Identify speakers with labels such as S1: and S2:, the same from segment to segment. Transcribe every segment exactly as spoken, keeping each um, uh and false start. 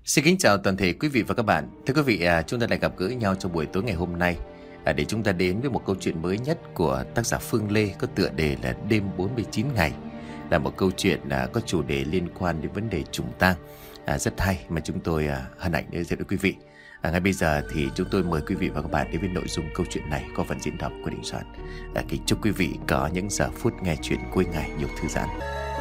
S1: Xin kính chào toàn thể quý vị và các bạn. Thưa quý vị, à, chúng ta lại gặp gỡ nhau trong buổi tối ngày hôm nay à, để chúng ta đến với một câu chuyện mới nhất của tác giả Phương Lê có tựa đề là Đêm bốn mươi chín ngày. Là một câu chuyện à, có chủ đề liên quan đến vấn đề trùng tang à, rất hay mà chúng tôi à, hân hạnh để giới thiệu với quý vị. À, ngay bây giờ thì chúng tôi mời quý vị và các bạn đến với nội dung câu chuyện này có phần diễn đọc của Đình Soạn. À, kính chúc quý vị có những giờ phút nghe chuyện cuối ngày nhiều thư giãn.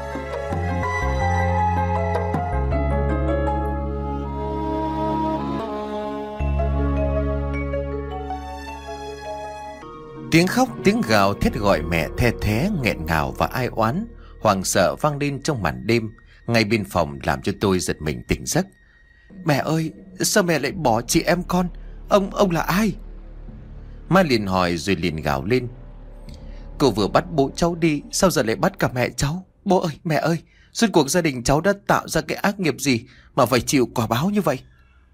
S1: Tiếng khóc, tiếng gào thét gọi mẹ the thé, nghẹn ngào và ai oán, hoảng sợ vang lên trong màn đêm, ngay bên phòng làm cho tôi giật mình tỉnh giấc. Mẹ ơi, sao mẹ lại bỏ chị em con? Ông, ông là ai? Mai liền hỏi rồi liền gào lên. Cô vừa bắt bố cháu đi, sao giờ lại bắt cả mẹ cháu? Bố ơi, mẹ ơi, suốt cuộc gia đình cháu đã tạo ra cái ác nghiệp gì mà phải chịu quả báo như vậy?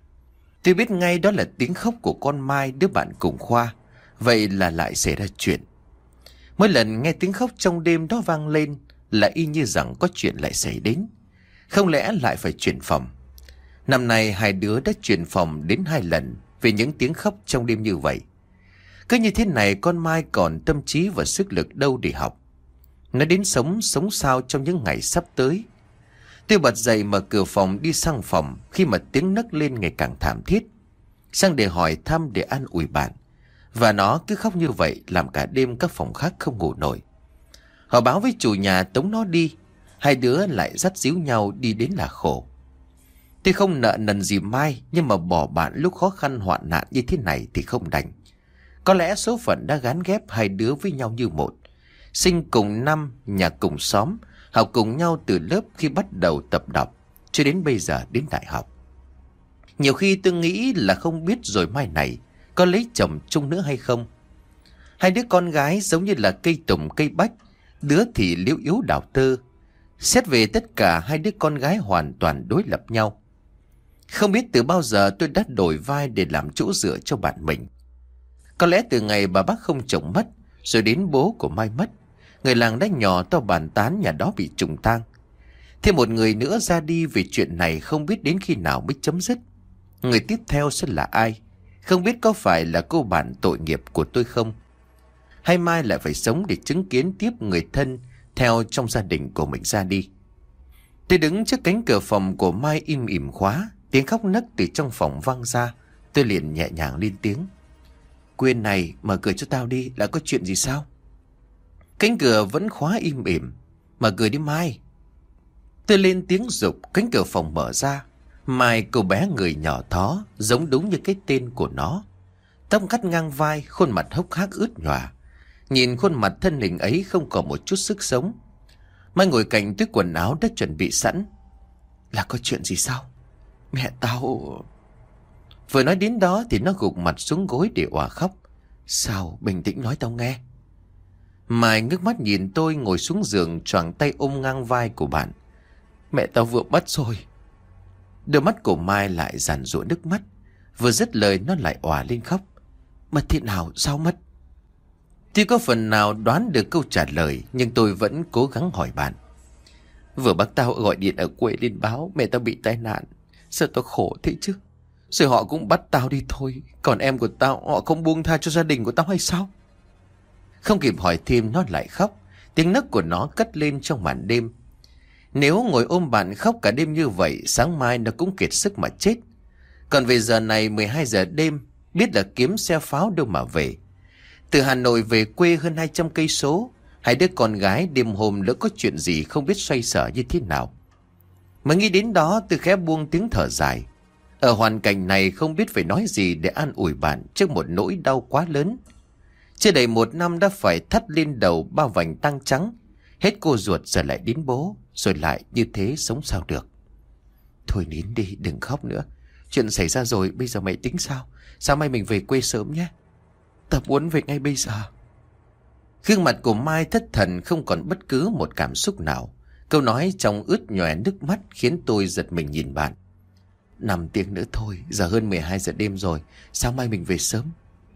S1: Tôi biết ngay đó là tiếng khóc của con Mai, đứa bạn cùng khoa. Vậy là lại xảy ra chuyện. Mỗi lần nghe tiếng khóc trong đêm đó vang lên là y như rằng có chuyện lại xảy đến. Không lẽ lại phải chuyển phòng? Năm nay hai đứa đã chuyển phòng đến hai lần vì những tiếng khóc trong đêm như vậy. Cứ như thế này con Mai còn tâm trí và sức lực đâu để học. Nó đến sống sống sao trong những ngày sắp tới. Tôi bật dậy mở cửa phòng đi sang phòng khi mà tiếng nấc lên ngày càng thảm thiết. Sang để hỏi thăm để an ủi bạn. Và nó cứ khóc như vậy làm cả đêm các phòng khác không ngủ nổi. Họ báo với chủ nhà tống nó đi. Hai đứa lại dắt díu nhau đi đến là khổ. Tôi không nợ nần gì Mai, nhưng mà bỏ bạn lúc khó khăn hoạn nạn như thế này thì không đành. Có lẽ số phận đã gán ghép hai đứa với nhau như một. Sinh cùng năm, nhà cùng xóm, học cùng nhau từ lớp khi bắt đầu tập đọc, cho đến bây giờ đến đại học. Nhiều khi tôi nghĩ là không biết rồi mai này có lấy chồng chung nữa hay không. Hai đứa con gái giống như là cây tùng cây bách, đứa thì liễu yếu đào tơ. Xét về tất cả hai đứa con gái hoàn toàn đối lập nhau. Không biết từ bao giờ tôi đã đổi vai để làm chỗ dựa cho bạn mình. Có lẽ từ ngày bà bác không chồng mất, rồi đến bố của Mai mất, người làng đã nhỏ to bàn tán nhà đó bị trùng tang. Thêm một người nữa ra đi vì chuyện này không biết đến khi nào mới chấm dứt. Người tiếp theo sẽ là ai? Không biết có phải là cô bạn tội nghiệp của tôi không? Hay Mai lại phải sống để chứng kiến tiếp người thân theo trong gia đình của mình ra đi? Tôi đứng trước cánh cửa phòng của Mai im ỉm khóa. Tiếng khóc nấc từ trong phòng vang ra. Tôi liền nhẹ nhàng lên tiếng. Quyên này, mở cửa cho tao đi, là có chuyện gì sao? Cánh cửa vẫn khóa im ỉm. Mở cửa đi Mai. Tôi lên tiếng giục, cánh cửa phòng mở ra. Mai, cô bé người nhỏ thó, giống đúng như cái tên của nó. Tóc cắt ngang vai, khuôn mặt hốc hác ướt nhòa. Nhìn khuôn mặt thân hình ấy không còn một chút sức sống. Mai ngồi cạnh túi quần áo đã chuẩn bị sẵn. Là có chuyện gì sao? Mẹ tao... Vừa nói đến đó thì nó gục mặt xuống gối để òa khóc. Sao? Bình tĩnh nói tao nghe. Mai ngước mắt nhìn tôi ngồi xuống giường, choàng tay ôm ngang vai của bạn. Mẹ tao vừa mất rồi. Đôi mắt của Mai lại giàn giụa nước mắt. Vừa dứt lời nó lại òa lên khóc. Mất thế nào? Sao mất? Tuy có phần nào đoán được câu trả lời, nhưng tôi vẫn cố gắng hỏi bạn. Vừa bác tao gọi điện ở quê lên báo mẹ tao bị tai nạn. Sao tao khổ thế chứ? Rồi họ cũng bắt tao đi thôi. Còn em của tao, họ không buông tha cho gia đình của tao hay sao? Không kịp hỏi thêm nó lại khóc. Tiếng nấc của nó cất lên trong màn đêm. Nếu ngồi ôm bạn khóc cả đêm như vậy, sáng mai nó cũng kiệt sức mà chết. Còn về giờ này mười hai giờ đêm, biết là kiếm xe pháo đâu mà về. Từ Hà Nội về quê hơn hai trăm cây số, hai đứa con gái đêm hôm lỡ có chuyện gì không biết xoay sở như thế nào. Mà nghĩ đến đó tôi khẽ buông tiếng thở dài. Ở hoàn cảnh này không biết phải nói gì để an ủi bạn trước một nỗi đau quá lớn. Chưa đầy một năm đã phải thắt lên đầu bao vành tang trắng. Hết cô ruột giờ lại đến bố, rồi lại như thế sống sao được. Thôi nín đi, đừng khóc nữa. Chuyện xảy ra rồi, bây giờ mày tính sao? Sáng mai mình về quê sớm nhé. Ta muốn về ngay bây giờ. Gương mặt của Mai thất thần, không còn bất cứ một cảm xúc nào. Câu nói trong ướt nhòe nước mắt khiến tôi giật mình nhìn bạn. Năm tiếng nữa thôi, giờ hơn mười hai giờ đêm rồi, sáng mai mình về sớm.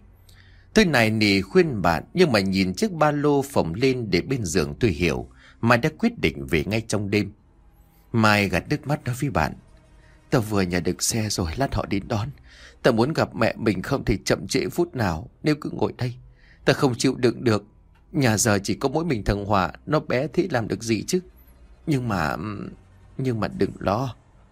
S1: Tôi nài nỉ khuyên bạn, nhưng mà nhìn chiếc ba lô phồng lên để bên giường tôi hiểu Mai đã quyết định về ngay trong đêm. Mai gạt nước mắt nói với bạn. Tao vừa nhờ được xe rồi, lát họ đến đón. Tao muốn gặp mẹ mình không thể chậm trễ phút nào. Nếu cứ ngồi đây tao không chịu đựng được. Nhà giờ chỉ có mỗi mình thằng Hòa, nó bé thế làm được gì chứ. Nhưng mà Nhưng mà đừng lo.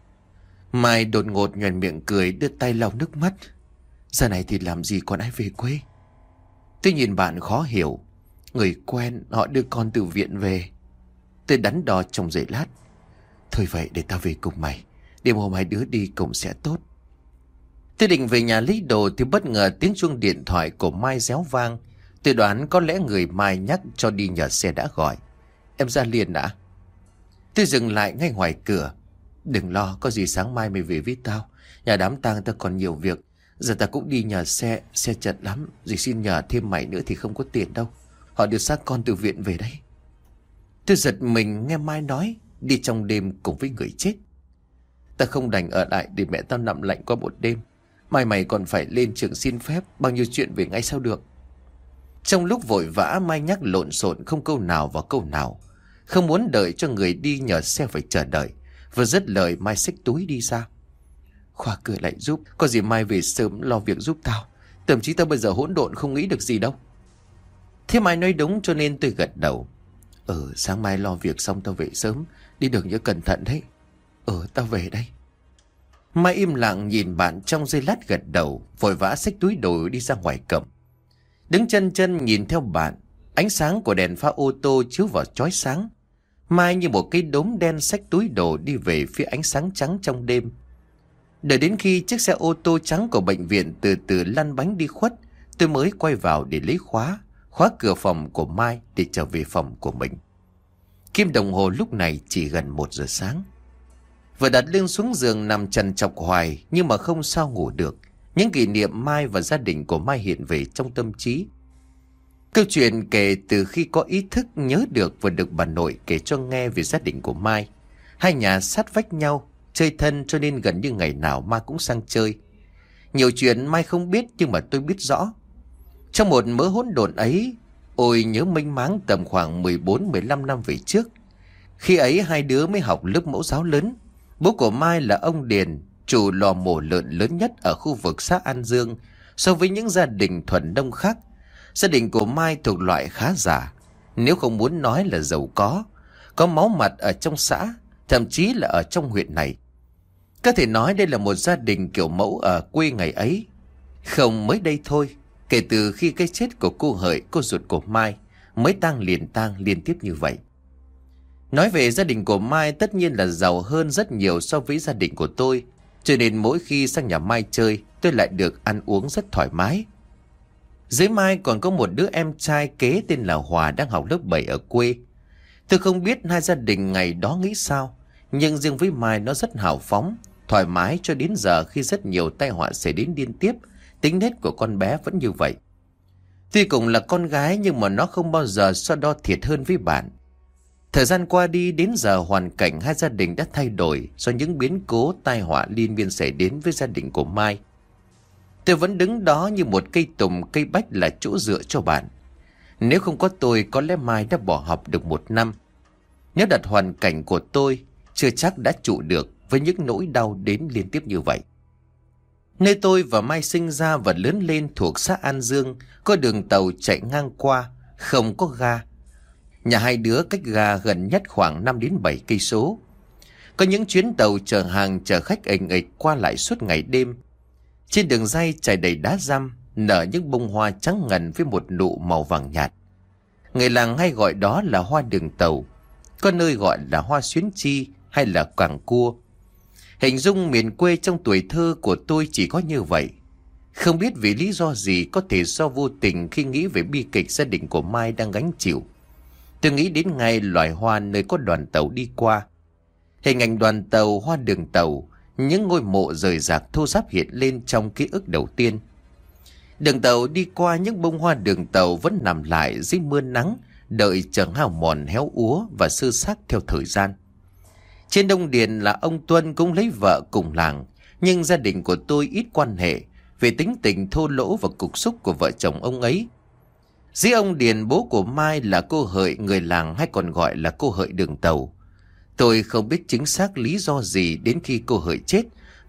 S1: Mai đột ngột nhoẻn miệng cười, đưa tay lau nước mắt. Giờ này thì làm gì còn ai về quê. Tôi nhìn bạn khó hiểu. Người quen họ đưa con từ viện về. Tôi đắn đo trong giây lát. Thôi vậy để tao về cùng mày. Đêm hôm hai đứa đi cùng sẽ tốt. Tôi định về nhà lấy đồ thì bất ngờ tiếng chuông điện thoại của Mai réo vang. Tôi đoán có lẽ người Mai nhắc cho đi nhờ xe đã gọi. Em ra liền đã. Tôi dừng lại ngay ngoài cửa. Đừng lo, có gì sáng mai mày về với tao. Nhà đám tang tao còn nhiều việc. Giờ tao cũng đi nhờ xe, xe chật lắm. Dì xin nhờ thêm mày nữa thì không có tiền đâu. Họ đưa xác con từ viện về đây. Tôi giật mình nghe Mai nói đi trong đêm cùng với người chết. Ta không đành ở lại để mẹ tao nằm lạnh qua một đêm. Mai mày còn phải lên trường xin phép. Bao nhiêu chuyện về ngay sao được. Trong lúc vội vã, Mai nhắc lộn xộn không câu nào vào câu nào. Không muốn đợi cho người đi nhờ xe phải chờ đợi. Vừa dứt lời, Mai xách túi đi ra. Khoa cửa lại giúp. Có gì Mai về sớm lo việc giúp tao. Thậm chí tao bây giờ hỗn độn không nghĩ được gì đâu. Thế Mai nói đúng cho nên tôi gật đầu. Ừ, sáng mai lo việc xong tao về sớm. Đi đường nhớ cẩn thận đấy. Ừ, tao về đây. Mai im lặng nhìn bạn trong giây lát gật đầu. Vội vã xách túi đồ đi ra ngoài cổng. Đứng chân chân nhìn theo bạn. Ánh sáng của đèn pha ô tô chiếu vào chói sáng. Mai như một cái đốm đen xách túi đồ đi về phía ánh sáng trắng trong đêm. Đợi đến khi chiếc xe ô tô trắng của bệnh viện từ từ lăn bánh đi khuất, tôi mới quay vào để lấy khóa, khóa cửa phòng của Mai để trở về phòng của mình. Kim đồng hồ lúc này chỉ gần một giờ sáng. Vừa đặt lưng xuống giường nằm trằn trọc hoài nhưng mà không sao ngủ được. Những kỷ niệm Mai và gia đình của Mai hiện về trong tâm trí. Câu chuyện kể từ khi có ý thức nhớ được và được bà nội kể cho nghe về gia đình của Mai. Hai nhà sát vách nhau, chơi thân cho nên gần như ngày nào Mai cũng sang chơi. Nhiều chuyện Mai không biết nhưng mà tôi biết rõ. Trong một mớ hỗn độn ấy, ôi nhớ mênh máng tầm khoảng mười bốn mười lăm năm về trước. Khi ấy hai đứa mới học lớp mẫu giáo lớn. Bố của Mai là ông Điền, chủ lò mổ lợn lớn nhất ở khu vực xã An Dương. So với những gia đình thuần nông khác, gia đình của Mai thuộc loại khá giả. Nếu không muốn nói là giàu có, có máu mặt ở trong xã, thậm chí là ở trong huyện này. Có thể nói đây là một gia đình kiểu mẫu ở quê ngày ấy. Không mới đây thôi, kể từ khi cái chết của cô Hợi, cô ruột của Mai, mới tang liền tang liên tiếp như vậy. Nói về gia đình của Mai tất nhiên là giàu hơn rất nhiều so với gia đình của tôi. Cho nên mỗi khi sang nhà Mai chơi, tôi lại được ăn uống rất thoải mái. Dưới Mai còn có một đứa em trai kế tên là Hòa đang học lớp bảy ở quê. Tôi không biết hai gia đình ngày đó nghĩ sao, nhưng riêng với Mai nó rất hào phóng, thoải mái cho đến giờ khi rất nhiều tai họa xảy đến liên tiếp. Tính nết của con bé vẫn như vậy. Tuy cùng là con gái nhưng mà nó không bao giờ so đo thiệt hơn với bạn. Thời gian qua đi đến giờ hoàn cảnh hai gia đình đã thay đổi do những biến cố tai họa liên miên xảy đến với gia đình của Mai. Tôi vẫn đứng đó như một cây tùng cây bách là chỗ dựa cho bạn. Nếu không có tôi có lẽ Mai đã bỏ học được một năm. Nếu đặt hoàn cảnh của tôi chưa chắc đã trụ được với những nỗi đau đến liên tiếp như vậy. Nơi tôi và Mai sinh ra và lớn lên thuộc xã An Dương, có đường tàu chạy ngang qua, không có ga. Nhà hai đứa cách ga gần nhất khoảng năm đến bảy cây số. Có những chuyến tàu chở hàng chở khách ình ịch qua lại suốt ngày đêm. Trên đường ray trải đầy đá răm, nở những bông hoa trắng ngần với một nụ màu vàng nhạt. Người làng hay gọi đó là hoa đường tàu, có nơi gọi là hoa xuyến chi hay là quàng cua. Hình dung miền quê trong tuổi thơ của tôi chỉ có như vậy. Không biết vì lý do gì, có thể do vô tình khi nghĩ về bi kịch gia đình của Mai đang gánh chịu. Tôi nghĩ đến ngay loài hoa nơi có đoàn tàu đi qua. Hình ảnh đoàn tàu, hoa đường tàu, những ngôi mộ rời rạc thô ráp hiện lên trong ký ức đầu tiên. Đường tàu đi qua, những bông hoa đường tàu vẫn nằm lại dưới mưa nắng, đợi chờ hao mòn héo úa và sơ xác theo thời gian. Trên Đông Điền là ông Tuân cũng lấy vợ cùng làng, nhưng gia đình của tôi ít quan hệ về tính tình thô lỗ và cục xúc của vợ chồng ông ấy. Dưới ông Điền, bố của Mai là cô Hợi người làng hay còn gọi là cô Hợi đường tàu. Tôi không biết chính xác lý do gì đến khi cô Hợi chết,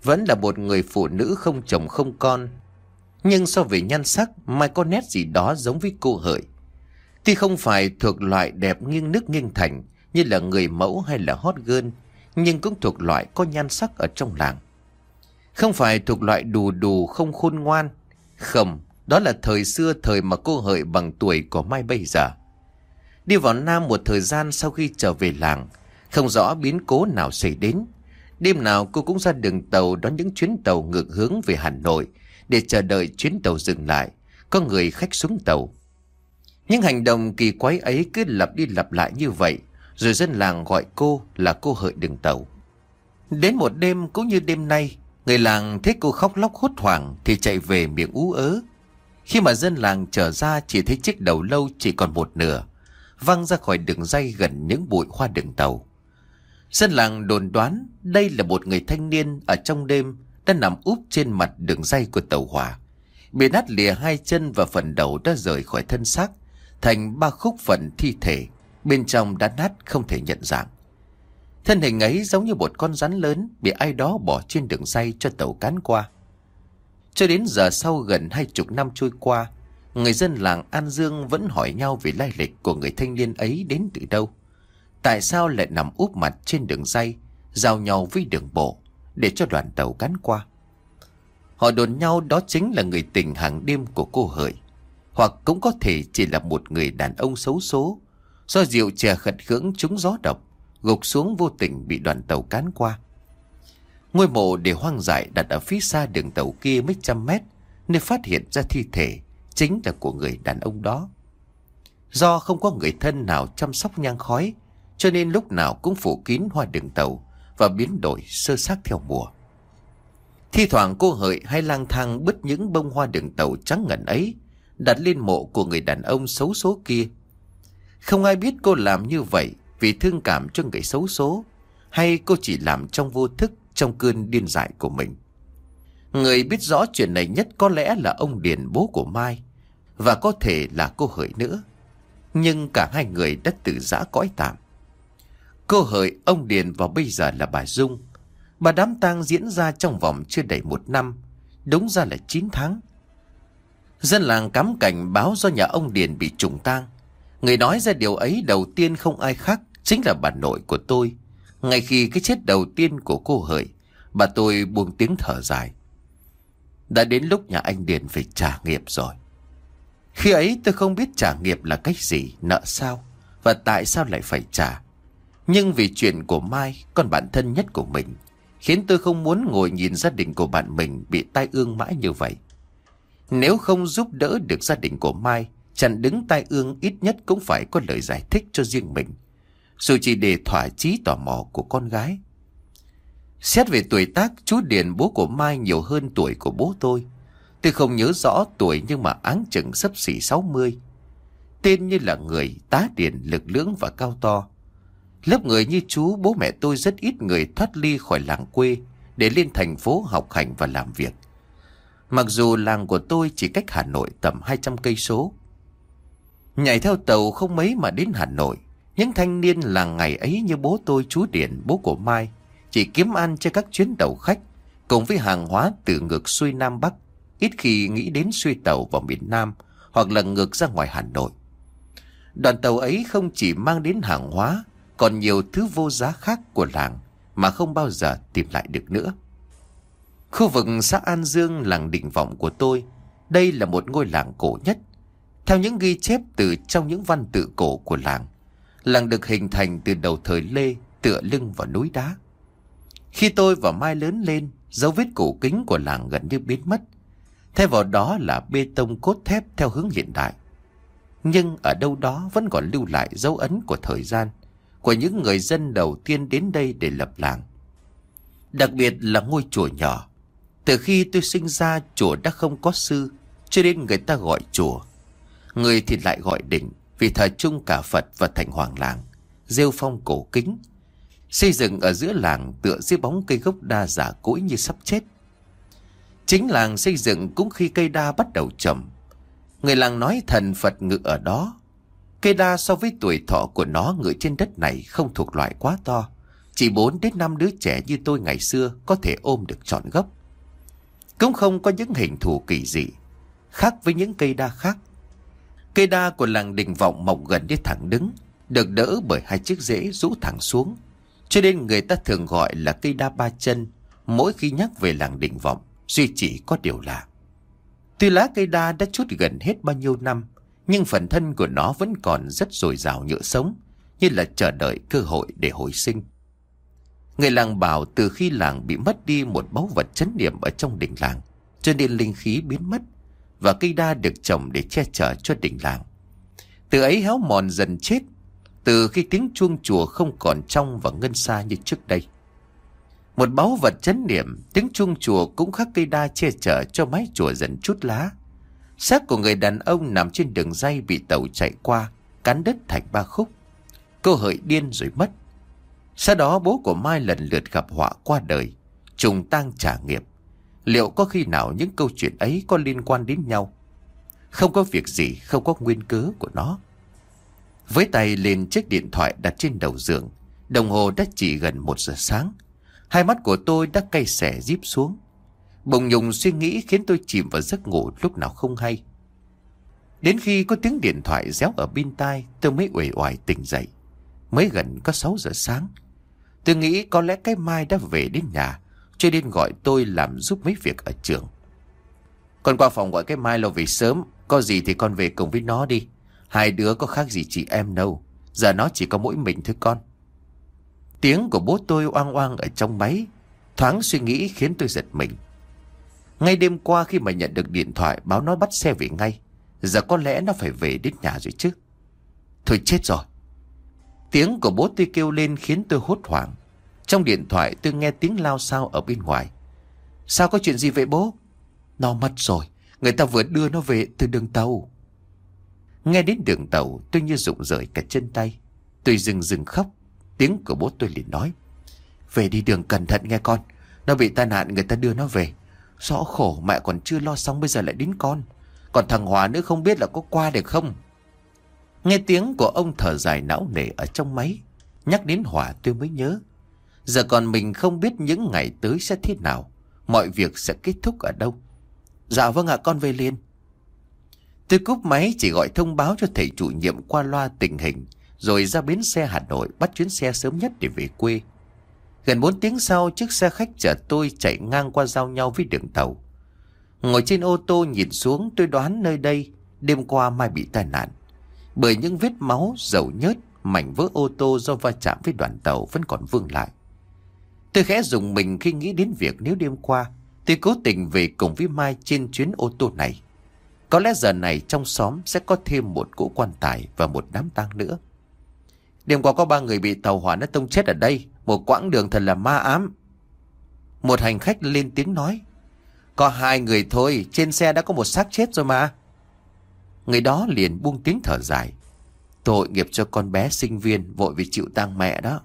S1: vẫn là một người phụ nữ không chồng không con. Nhưng so về nhan sắc, Mai có nét gì đó giống với cô Hợi. Tuy không phải thuộc loại đẹp nghiêng nước nghiêng thành như là người mẫu hay là hot girl, nhưng cũng thuộc loại có nhan sắc ở trong làng. Không phải thuộc loại đù đù không khôn ngoan. Không, đó là thời xưa, thời mà cô Hợi bằng tuổi của Mai bây giờ. Đi vào Nam một thời gian sau khi trở về làng, không rõ biến cố nào xảy đến. Đêm nào cô cũng ra đường tàu đón những chuyến tàu ngược hướng về Hà Nội để chờ đợi chuyến tàu dừng lại, có người khách xuống tàu. Những hành động kỳ quái ấy cứ lặp đi lặp lại như vậy, rồi dân làng gọi cô là cô Hợi đường tàu. Đến một đêm cũng như đêm nay, người làng thấy cô khóc lóc hốt hoảng thì chạy về miệng ú ớ. Khi mà dân làng trở ra chỉ thấy chiếc đầu lâu chỉ còn một nửa, văng ra khỏi đường ray gần những bụi hoa đường tàu. Dân làng đồn đoán đây là một người thanh niên ở trong đêm đã nằm úp trên mặt đường ray của tàu hỏa, bị nát lìa hai chân và phần đầu đã rời khỏi thân xác thành ba khúc phần thi thể, bên trong đã nát không thể nhận dạng. Thân hình ấy giống như một con rắn lớn bị ai đó bỏ trên đường ray cho tàu cán qua. Cho đến giờ sau gần hai chục năm trôi qua, người dân làng An Dương vẫn hỏi nhau về lai lịch của người thanh niên ấy đến từ đâu. Tại sao lại nằm úp mặt trên đường ray, giao nhau với đường bộ để cho đoàn tàu cán qua. Họ đồn nhau đó chính là người tình hàng đêm của cô Hợi, hoặc cũng có thể chỉ là một người đàn ông xấu số, do rượu chè khật khưỡng trúng gió độc, gục xuống vô tình bị đoàn tàu cán qua. Ngôi mộ để hoang dại đặt ở phía xa đường tàu kia mấy trăm mét, nơi phát hiện ra thi thể chính là của người đàn ông đó. Do không có người thân nào chăm sóc nhang khói, cho nên lúc nào cũng phủ kín hoa đường tàu và biến đổi sơ xác theo mùa. Thi thoảng cô Hợi hay lang thang bứt những bông hoa đường tàu trắng ngần ấy đặt lên mộ của người đàn ông xấu số kia. Không ai biết cô làm như vậy vì thương cảm cho người xấu số, hay cô chỉ làm trong vô thức, trong cơn điên dại của mình. Người biết rõ chuyện này nhất có lẽ là ông Điền, bố của Mai, và có thể là cô Hợi nữa. Nhưng cả hai người đã từ giã cõi tạm. Cô Hợi, ông Điền và bây giờ là bà Dung. Bà đám tang diễn ra trong vòng chưa đầy một năm, đúng ra là chín tháng. Dân làng cắm cảnh báo do nhà ông Điền bị trùng tang. Người nói ra điều ấy đầu tiên không ai khác chính là bà nội của tôi. Ngay khi cái chết đầu tiên của cô Hợi, bà tôi buông tiếng thở dài. Đã đến lúc nhà anh Điền phải trả nghiệp rồi. Khi ấy tôi không biết trả nghiệp là cách gì, nợ sao, và tại sao lại phải trả. Nhưng vì chuyện của Mai, con bạn thân nhất của mình, khiến tôi không muốn ngồi nhìn gia đình của bạn mình bị tai ương mãi như vậy. Nếu không giúp đỡ được gia đình của Mai, chặn đứng tai ương, ít nhất cũng phải có lời giải thích cho riêng mình, dù chỉ để thỏa chí tò mò của con gái. Xét về tuổi tác, chú Điền, bố của Mai, nhiều hơn tuổi của bố tôi. Tôi không nhớ rõ tuổi nhưng mà áng chừng xấp xỉ sáu mươi. Tên như là người, tá điền, lực lưỡng và cao to. Lớp người như chú, bố mẹ tôi rất ít người thoát ly khỏi làng quê để lên thành phố học hành và làm việc. Mặc dù làng của tôi chỉ cách Hà Nội tầm hai trăm cây số. Nhảy theo tàu không mấy mà đến Hà Nội. Những thanh niên làng ngày ấy như bố tôi, chú Điền, bố của Mai, chỉ kiếm ăn trên các chuyến tàu khách cùng với hàng hóa từ ngược xuôi Nam Bắc, ít khi nghĩ đến xuôi tàu vào miền Nam hoặc là ngược ra ngoài Hà Nội. Đoàn tàu ấy không chỉ mang đến hàng hóa, còn nhiều thứ vô giá khác của làng mà không bao giờ tìm lại được nữa. Khu vực xã An Dương, làng Định Vọng của tôi, đây là một ngôi làng cổ nhất. Theo những ghi chép từ trong những văn tự cổ của làng, làng được hình thành từ đầu thời Lê, tựa lưng vào núi đá. Khi tôi và Mai lớn lên, dấu vết cổ kính của làng gần như biến mất. Thay vào đó là bê tông cốt thép theo hướng hiện đại. Nhưng ở đâu đó vẫn còn lưu lại dấu ấn của thời gian, của những người dân đầu tiên đến đây để lập làng. Đặc biệt là ngôi chùa nhỏ. Từ khi tôi sinh ra, chùa đã không có sư, cho nên người ta gọi chùa. Người thì lại gọi đình, vì thờ chung cả Phật và thành hoàng làng, rêu phong cổ kính. Xây dựng ở giữa làng tựa dưới bóng cây gốc đa già cỗi như sắp chết. Chính làng xây dựng cũng khi cây đa bắt đầu trầm. Người làng nói thần Phật ngự ở đó. Cây đa so với tuổi thọ của nó ngự trên đất này không thuộc loại quá to, Chỉ bốn đến năm đứa trẻ như tôi ngày xưa có thể ôm được trọn gốc. Cũng không có những hình thù kỳ dị, khác với những cây đa khác. Cây đa của làng Đình Vọng mọc gần đến thẳng đứng, được đỡ bởi hai chiếc rễ rũ thẳng xuống, cho nên người ta thường gọi là cây đa ba chân. Mỗi khi nhắc về làng Đình Vọng, duy chỉ có điều lạ. Tuy lá cây đa đã trút gần hết bao nhiêu năm, nhưng phần thân của nó vẫn còn rất dồi dào nhựa sống, như là chờ đợi cơ hội để hồi sinh. Người làng bảo từ khi làng bị mất đi một báu vật trấn niệm ở trong đình làng, cho nên linh khí biến mất, và cây đa được trồng để che chở cho đình làng. Từ ấy héo mòn dần chết, từ khi tiếng chuông chùa không còn trong và ngân xa như trước đây. Một báu vật trấn niệm, tiếng chuông chùa cũng khác cây đa che chở cho mái chùa dần chút lá. Xác của người đàn ông nằm trên đường ray bị tàu chạy qua, cán đứt thành ba khúc. Cô hỡi điên rồi mất. Sau đó bố của Mai lần lượt gặp họa qua đời, trùng tang trả nghiệp. Liệu có khi nào những câu chuyện ấy có liên quan đến nhau? Không có việc gì, không có nguyên cớ của nó. Với tay lên chiếc điện thoại đặt trên đầu giường, đồng hồ đã chỉ gần một giờ sáng. Hai mắt của tôi đã cay xẻ díp xuống. Bồng nhùng suy nghĩ khiến tôi chìm vào giấc ngủ lúc nào không hay. Đến khi có tiếng điện thoại réo ở bên tai, tôi mới uể oải tỉnh dậy. Mới gần có sáu giờ sáng. Tôi nghĩ có lẽ cái Mai đã về đến nhà, cho nên gọi tôi làm giúp mấy việc ở trường. Con qua phòng gọi cái Mai lo về sớm, có gì thì con về cùng với nó đi. Hai đứa có khác gì chị em đâu, giờ nó chỉ có mỗi mình thôi con. Tiếng của bố tôi oang oang ở trong máy, thoáng suy nghĩ khiến tôi giật mình. Ngay đêm qua khi mà nhận được điện thoại báo nó bắt xe về ngay, giờ có lẽ nó phải về đến nhà rồi chứ. Thôi chết rồi. Tiếng của bố tôi kêu lên khiến tôi hốt hoảng. Trong điện thoại tôi nghe tiếng lao xao ở bên ngoài. Sao, có chuyện gì vậy bố? Nó mất rồi, người ta vừa đưa nó về từ đường tàu. Nghe đến đường tàu tôi như rụng rời cả chân tay. Tôi dừng dừng khóc. Tiếng của bố tôi liền nói: về đi đường cẩn thận nghe con, nó bị tai nạn người ta đưa nó về. Rõ khổ, mẹ còn chưa lo xong bây giờ lại đến con. Còn thằng Hòa nữa không biết là có qua được không. Nghe tiếng của ông thở dài não nề ở trong máy. Nhắc đến Hòa tôi mới nhớ, giờ còn mình không biết những ngày tới sẽ thế nào, mọi việc sẽ kết thúc ở đâu. Dạ vâng ạ, con về liền. Tôi cúp máy chỉ gọi thông báo cho thầy chủ nhiệm qua loa tình hình, rồi ra bến xe Hà Nội bắt chuyến xe sớm nhất để về quê. Gần bốn tiếng sau, chiếc xe khách chở tôi chạy ngang qua giao nhau với đường tàu. Ngồi trên ô tô nhìn xuống, tôi đoán nơi đây đêm qua Mai bị tai nạn, bởi những vết máu, dầu nhớt, mảnh vỡ ô tô do va chạm với đoàn tàu vẫn còn vương lại. Tôi khẽ rùng mình khi nghĩ đến việc nếu đêm qua tôi cố tình về cùng với Mai trên chuyến ô tô này, có lẽ giờ này trong xóm sẽ có thêm một cỗ quan tài và một đám tang nữa. Đêm qua có ba người bị tàu hỏa nó tông chết ở đây, một quãng đường thật là ma ám. Một hành khách lên tiếng nói: có hai người thôi, trên xe đã có một xác chết rồi mà. Người đó liền buông tiếng thở dài: tội nghiệp cho con bé sinh viên vội vì chịu tang mẹ đó.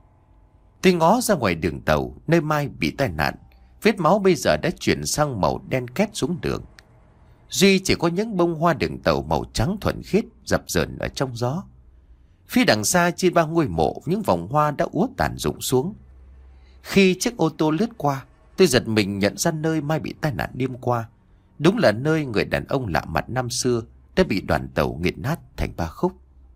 S1: Tôi ngó ra ngoài đường tàu, nơi Mai bị tai nạn, vết máu bây giờ đã chuyển sang màu đen két xuống đường. Duy chỉ có những bông hoa đường tàu màu trắng thuần khiết dập dờn ở trong gió. Phía đằng xa trên ba ngôi mộ, những vòng hoa đã úa tàn rụng xuống. Khi chiếc ô tô lướt qua, tôi giật mình nhận ra nơi Mai bị tai nạn đêm qua. Đúng là nơi người đàn ông lạ mặt năm xưa đã bị đoàn tàu nghiền nát thành ba khúc.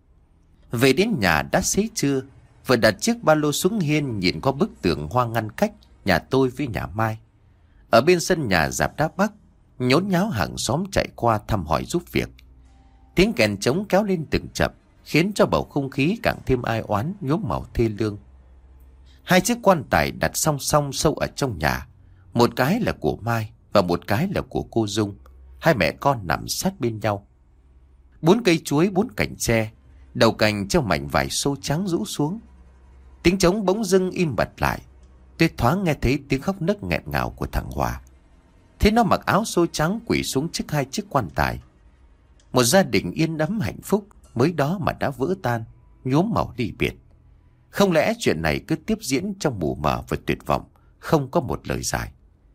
S1: Về đến nhà đã xế trưa, vừa đặt chiếc ba lô xuống hiên nhìn qua bức tường hoa ngăn cách nhà tôi với nhà Mai. Ở bên sân nhà rạp đá Bắc, nhốn nháo hàng xóm chạy qua thăm hỏi giúp việc. Tiếng kèn trống kéo lên từng chập, khiến cho bầu không khí càng thêm ai oán, nhuốm màu thê lương. Hai chiếc quan tài đặt song song sâu ở trong nhà, một cái là của Mai và một cái là của cô Dung. Hai mẹ con nằm sát bên nhau. Bốn cây chuối, bốn cành tre, đầu cành treo mảnh vải xô trắng rũ xuống. Tiếng trống bỗng dưng im bặt lại. Tôi thoáng nghe thấy tiếng khóc nấc nghẹn ngào của thằng Hòa. Thế nó mặc áo xô trắng quỳ xuống trước hai chiếc quan tài. Một gia đình yên ấm hạnh phúc mới đó mà đã vỡ tan, nhuốm màu ly biệt. Không lẽ chuyện này cứ tiếp diễn trong mù mờ và tuyệt vọng, không có một lời giải?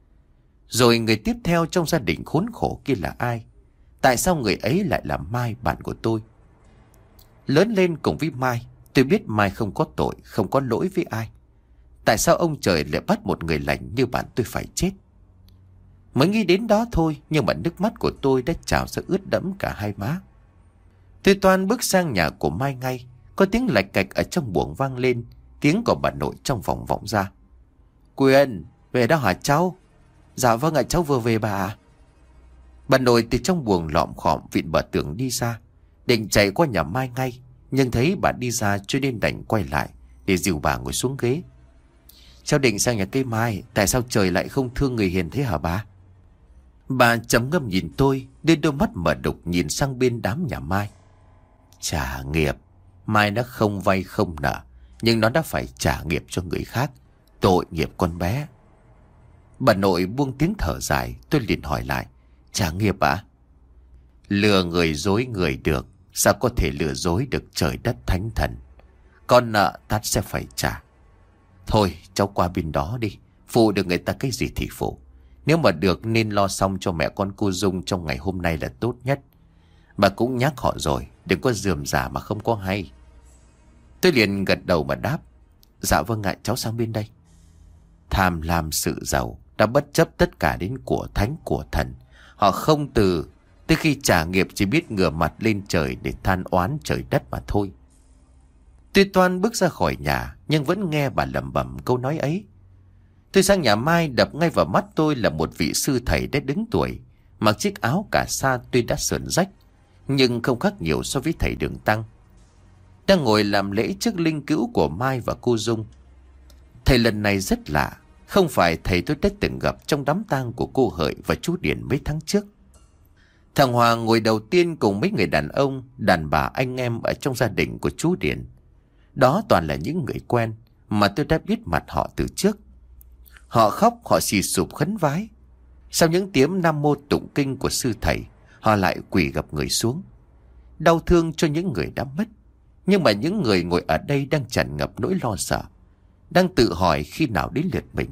S1: Rồi người tiếp theo trong gia đình khốn khổ kia là ai? Tại sao người ấy lại là Mai, bạn của tôi? Lớn lên cùng với Mai, tôi biết Mai không có tội, không có lỗi với ai. Tại sao ông trời lại bắt một người lành như bạn tôi phải chết? Mới nghĩ đến đó thôi, nhưng mà nước mắt của tôi đã trào ra ướt đẫm cả hai má. Tôi toan bước sang nhà của Mai ngay. Có tiếng lạch cạch ở trong buồng vang lên. Tiếng của bà nội trong phòng vọng ra. Quyền, về đó hả cháu? Dạ vâng ạ, cháu vừa về bà ạ. Bà nội từ trong buồng lọm khọm vịn bờ tường đi ra, định chạy qua nhà Mai ngay, nhưng thấy bà đi ra cho nên đành quay lại để dìu bà ngồi xuống ghế. Cháu định sang nhà cây Mai, tại sao trời lại không thương người hiền thế hả bà? Bà trầm ngâm nhìn tôi, đưa đôi mắt mở đục nhìn sang bên đám nhà Mai. Trả nghiệp. Mai nó không vay không nợ, nhưng nó đã phải trả nghiệp cho người khác. Tội nghiệp con bé. Bà nội buông tiếng thở dài. Tôi liền hỏi lại. Trả nghiệp ạ? À? Lừa người dối người được, sao có thể lừa dối được trời đất thánh thần? Con nợ tát sẽ phải trả. Thôi cháu qua bên đó đi, phụ được người ta cái gì thì phụ. Nếu mà được nên lo xong cho mẹ con cô Dung trong ngày hôm nay là tốt nhất. Bà cũng nhắc họ rồi, đừng có rườm rà mà không có hay. Tôi liền gật đầu mà đáp. Dạ vâng ạ, cháu sang bên đây. Tham lam sự giàu đã bất chấp tất cả đến của thánh của thần. Họ không từ, tới khi trả nghiệp chỉ biết ngửa mặt lên trời để than oán trời đất mà thôi. Tôi toan bước ra khỏi nhà, nhưng vẫn nghe bà lẩm bẩm câu nói ấy. Tôi sang nhà Mai, đập ngay vào mắt tôi là một vị sư thầy đã đứng tuổi, mặc chiếc áo cà sa tuy đã sờn rách, nhưng không khác nhiều so với thầy Đường Tăng, đang ngồi làm lễ trước linh cữu của Mai và cô Dung. Thầy lần này rất lạ, không phải thầy tôi đã từng gặp trong đám tang của cô Hợi và chú Điền mấy tháng trước. Thằng Hoàng ngồi đầu tiên cùng mấy người đàn ông, đàn bà, anh em ở trong gia đình của chú Điền. Đó toàn là những người quen mà tôi đã biết mặt họ từ trước. Họ khóc, họ xì sụp khấn vái. Sau những tiếng nam mô tụng kinh của sư thầy, họ lại quỳ gập người xuống. Đau thương cho những người đã mất, nhưng mà những người ngồi ở đây đang tràn ngập nỗi lo sợ, đang tự hỏi khi nào đến lượt mình.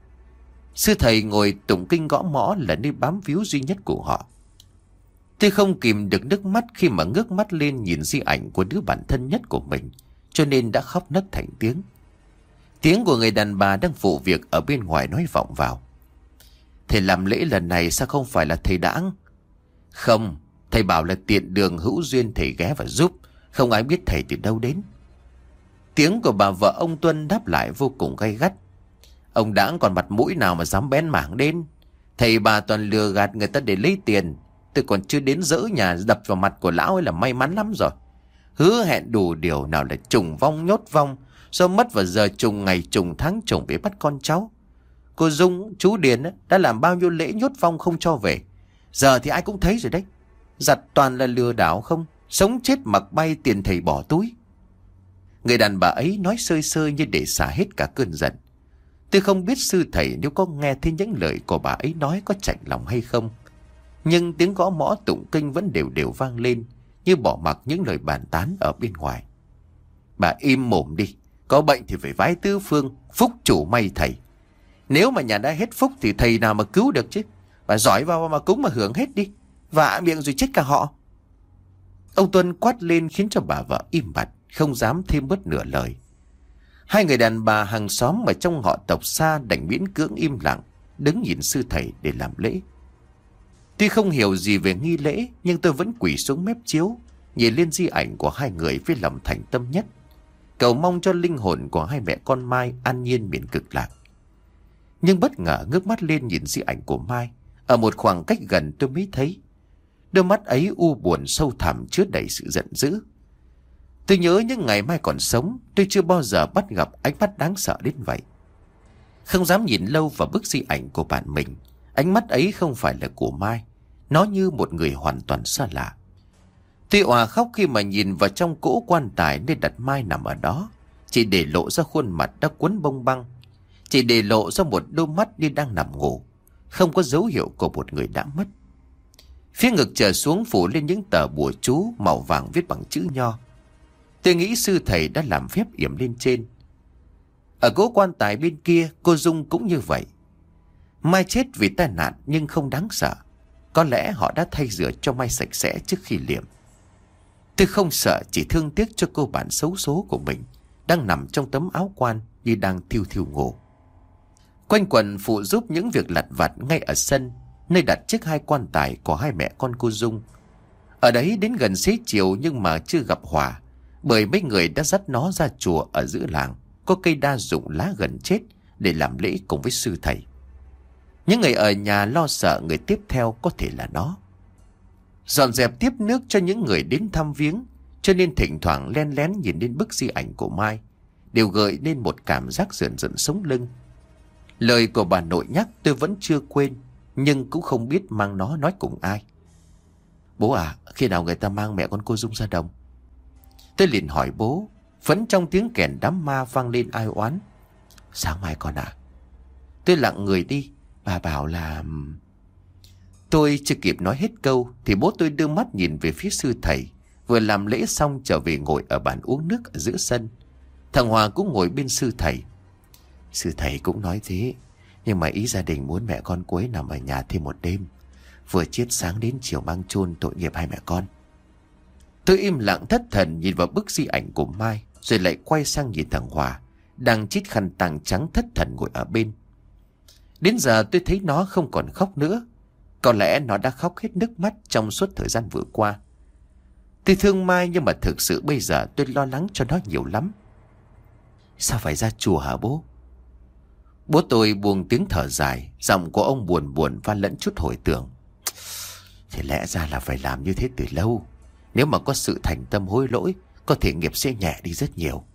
S1: Sư thầy ngồi tụng kinh gõ mõ là nơi bám víu duy nhất của họ. Tôi không kìm được nước mắt khi mà ngước mắt lên nhìn di ảnh của đứa bạn thân nhất của mình, cho nên đã khóc nấc thành tiếng. Tiếng của người đàn bà đang phụ việc ở bên ngoài nói vọng vào. Thầy làm lễ lần này sao không phải là thầy Đãng? Không, thầy bảo là tiện đường hữu duyên thầy ghé và giúp, không ai biết thầy từ đâu đến. Tiếng của bà vợ ông Tuân đáp lại vô cùng gay gắt. Ông Đãng còn mặt mũi nào mà dám bén mảng đến? Thầy bà toàn lừa gạt người ta để lấy tiền. Tôi còn chưa đến dỡ nhà đập vào mặt của lão ấy là may mắn lắm rồi. Hứa hẹn đủ điều, nào là trùng vong nhốt vong, do mất vào giờ trùng ngày trùng tháng trùng để bắt con cháu. Cô Dung, chú Điền đã làm bao nhiêu lễ nhốt vong không cho về. Giờ thì ai cũng thấy rồi đấy. Giặt toàn là lừa đảo không, sống chết mặc bay, tiền thầy bỏ túi. Người đàn bà ấy nói sơi sơi như để xả hết cả cơn giận. Tôi không biết sư thầy nếu có nghe thấy những lời của bà ấy nói có chạnh lòng hay không, nhưng tiếng gõ mõ tụng kinh vẫn đều đều vang lên, như bỏ mặc những lời bàn tán ở bên ngoài. Bà im mồm đi, có bệnh thì phải vái tứ phương, phúc chủ may thầy. Nếu mà nhà đã hết phúc thì thầy nào mà cứu được chứ. Bà giỏi vào mà cúng mà hưởng hết đi, vạ miệng rồi chết cả họ. Ông Tuân quát lên khiến cho bà vợ im bặt, không dám thêm bớt nửa lời. Hai người đàn bà hàng xóm ở trong họ tộc xa đành miễn cưỡng im lặng, đứng nhìn sư thầy để làm lễ. Tuy không hiểu gì về nghi lễ, nhưng tôi vẫn quỳ xuống mép chiếu, nhìn lên di ảnh của hai người với lòng thành tâm nhất, cầu mong cho linh hồn của hai mẹ con Mai an nhiên miền cực lạc. Nhưng bất ngờ ngước mắt lên nhìn di ảnh của Mai, ở một khoảng cách gần tôi mới thấy đôi mắt ấy u buồn sâu thẳm, chứa đầy sự giận dữ. Tôi nhớ những ngày Mai còn sống, tôi chưa bao giờ bắt gặp ánh mắt đáng sợ đến vậy. Không dám nhìn lâu vào bức di ảnh của bạn mình. Ánh mắt ấy không phải là của Mai, nó như một người hoàn toàn xa lạ. Tôi òa khóc khi mà nhìn vào trong cỗ quan tài nơi đặt Mai nằm ở đó, chỉ để lộ ra khuôn mặt đã quấn bông băng, chỉ để lộ ra một đôi mắt như đang nằm ngủ, không có dấu hiệu của một người đã mất. Phía ngực trở xuống phủ lên những tờ bùa chú màu vàng viết bằng chữ nho. Tôi nghĩ sư thầy đã làm phép yểm lên trên. Ở cỗ quan tài bên kia, cô Dung cũng như vậy. Mai chết vì tai nạn nhưng không đáng sợ. Có lẽ họ đã thay rửa cho Mai sạch sẽ trước khi liệm. Tôi không sợ, chỉ thương tiếc cho cô bạn xấu số của mình đang nằm trong tấm áo quan như đang thiêu thiêu ngủ. Quanh quần phụ giúp những việc lặt vặt ngay ở sân, nơi đặt chiếc hai quan tài của hai mẹ con cô Dung. Ở đấy đến gần xế chiều nhưng mà chưa gặp Hòa, bởi mấy người đã dắt nó ra chùa ở giữa làng, có cây đa dụng lá gần chết, để làm lễ cùng với sư thầy. Những người ở nhà lo sợ người tiếp theo có thể là nó. Dọn dẹp tiếp nước cho những người đến thăm viếng, cho nên thỉnh thoảng len lén nhìn đến bức di ảnh của Mai, đều gợi nên một cảm giác rợn rợn sống lưng. Lời của bà nội nhắc tôi vẫn chưa quên, nhưng cũng không biết mang nó nói cùng ai. Bố à, khi nào người ta mang mẹ con cô Dung ra đồng? Tôi liền hỏi bố, vẫn trong tiếng kèn đám ma vang lên ai oán. Sáng mai con à? Tôi lặng người đi. Bà bảo là... Tôi chưa kịp nói hết câu thì bố tôi đưa mắt nhìn về phía sư thầy, vừa làm lễ xong trở về ngồi ở bàn uống nước ở giữa sân. Thằng Hòa cũng ngồi bên sư thầy. Sư thầy cũng nói thế, nhưng mà ý gia đình muốn mẹ con cô ấy nằm ở nhà thêm một đêm, vừa chết sáng đến chiều mang chôn tội nghiệp hai mẹ con. Tôi im lặng thất thần nhìn vào bức di ảnh của Mai, rồi lại quay sang nhìn thằng Hòa đang chít khăn tang trắng thất thần ngồi ở bên. Đến giờ tôi thấy nó không còn khóc nữa. Có lẽ nó đã khóc hết nước mắt trong suốt thời gian vừa qua. Tôi thương Mai, nhưng mà thực sự bây giờ tôi lo lắng cho nó nhiều lắm. Sao phải ra chùa hả bố? Bố tôi buông tiếng thở dài, giọng của ông buồn buồn và lẫn chút hồi tưởng. Thì lẽ ra là phải làm như thế từ lâu. Nếu mà có sự thành tâm hối lỗi, có thể nghiệp sẽ nhẹ đi rất nhiều.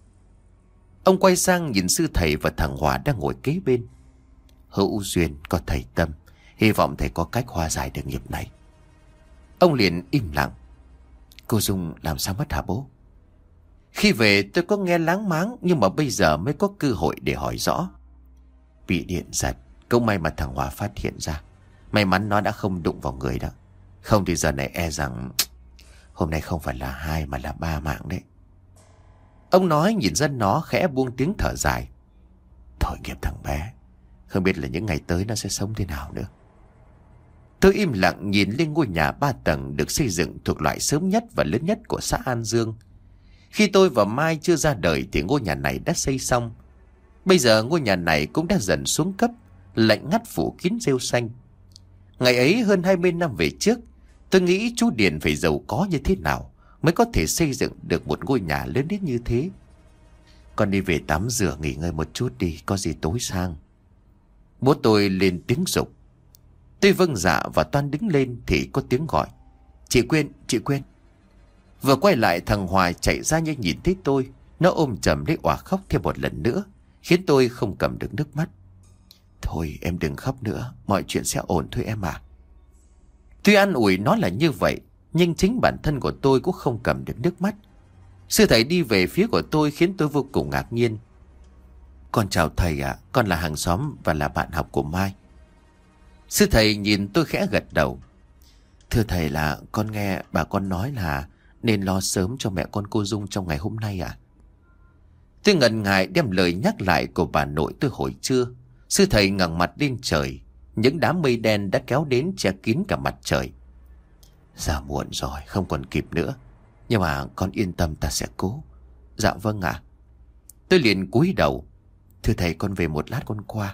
S1: Ông quay sang nhìn sư thầy và thằng Hòa đang ngồi kế bên. Hữu duyên có thầy tâm, hy vọng thầy có cách hóa giải được nghiệp này. Ông liền im lặng. Cô Dung làm sao mất hả bố? Khi về tôi có nghe láng máng, nhưng mà bây giờ mới có cơ hội để hỏi rõ. Bị điện giật, cũng may mà thằng Hòa phát hiện ra. May mắn nó đã không đụng vào người đó. Không thì giờ này e rằng hôm nay không phải là hai mà là ba mạng đấy. Ông nói nhìn dân nó khẽ buông tiếng thở dài. Tội nghiệp thằng bé, không biết là những ngày tới nó sẽ sống thế nào nữa. Tôi im lặng nhìn lên ngôi nhà ba tầng được xây dựng thuộc loại sớm nhất và lớn nhất của xã An Dương. Khi tôi và Mai chưa ra đời thì ngôi nhà này đã xây xong. Bây giờ ngôi nhà này cũng đã dần xuống cấp, lạnh ngắt phủ kín rêu xanh. Ngày ấy hơn hai mươi năm về trước, tôi nghĩ chú Điền phải giàu có như thế nào mới có thể xây dựng được một ngôi nhà lớn đến như thế. Con đi về tắm rửa nghỉ ngơi một chút đi, có gì tối sang. Bố tôi lên tiếng giục. Tôi vâng dạ và toan đứng lên thì có tiếng gọi. Chị Quyên, chị Quyên. Vừa quay lại thằng Hoài chạy ra như nhìn thấy tôi. Nó ôm chầm lấy òa khóc thêm một lần nữa, khiến tôi không cầm được nước mắt. Thôi em đừng khóc nữa, mọi chuyện sẽ ổn thôi em à. Tuy an ủi nó là như vậy, nhưng chính bản thân của tôi cũng không cầm được nước mắt. Sư thầy đi về phía của tôi khiến tôi vô cùng ngạc nhiên. Con chào thầy ạ, à, con là hàng xóm và là bạn học của Mai. Sư thầy nhìn tôi khẽ gật đầu. Thưa thầy, là con nghe bà con nói là nên lo sớm cho mẹ con cô Dung trong ngày hôm nay à? Tôi ngần ngại đem lời nhắc lại của bà nội tôi hồi trưa. Sư thầy ngẩng mặt lên trời, những đám mây đen đã kéo đến che kín cả mặt trời. Giờ muộn rồi, không còn kịp nữa. Nhưng mà con yên tâm, ta sẽ cố. Dạ vâng ạ. À. Tôi liền cúi đầu. Thưa thầy, con về một lát con qua.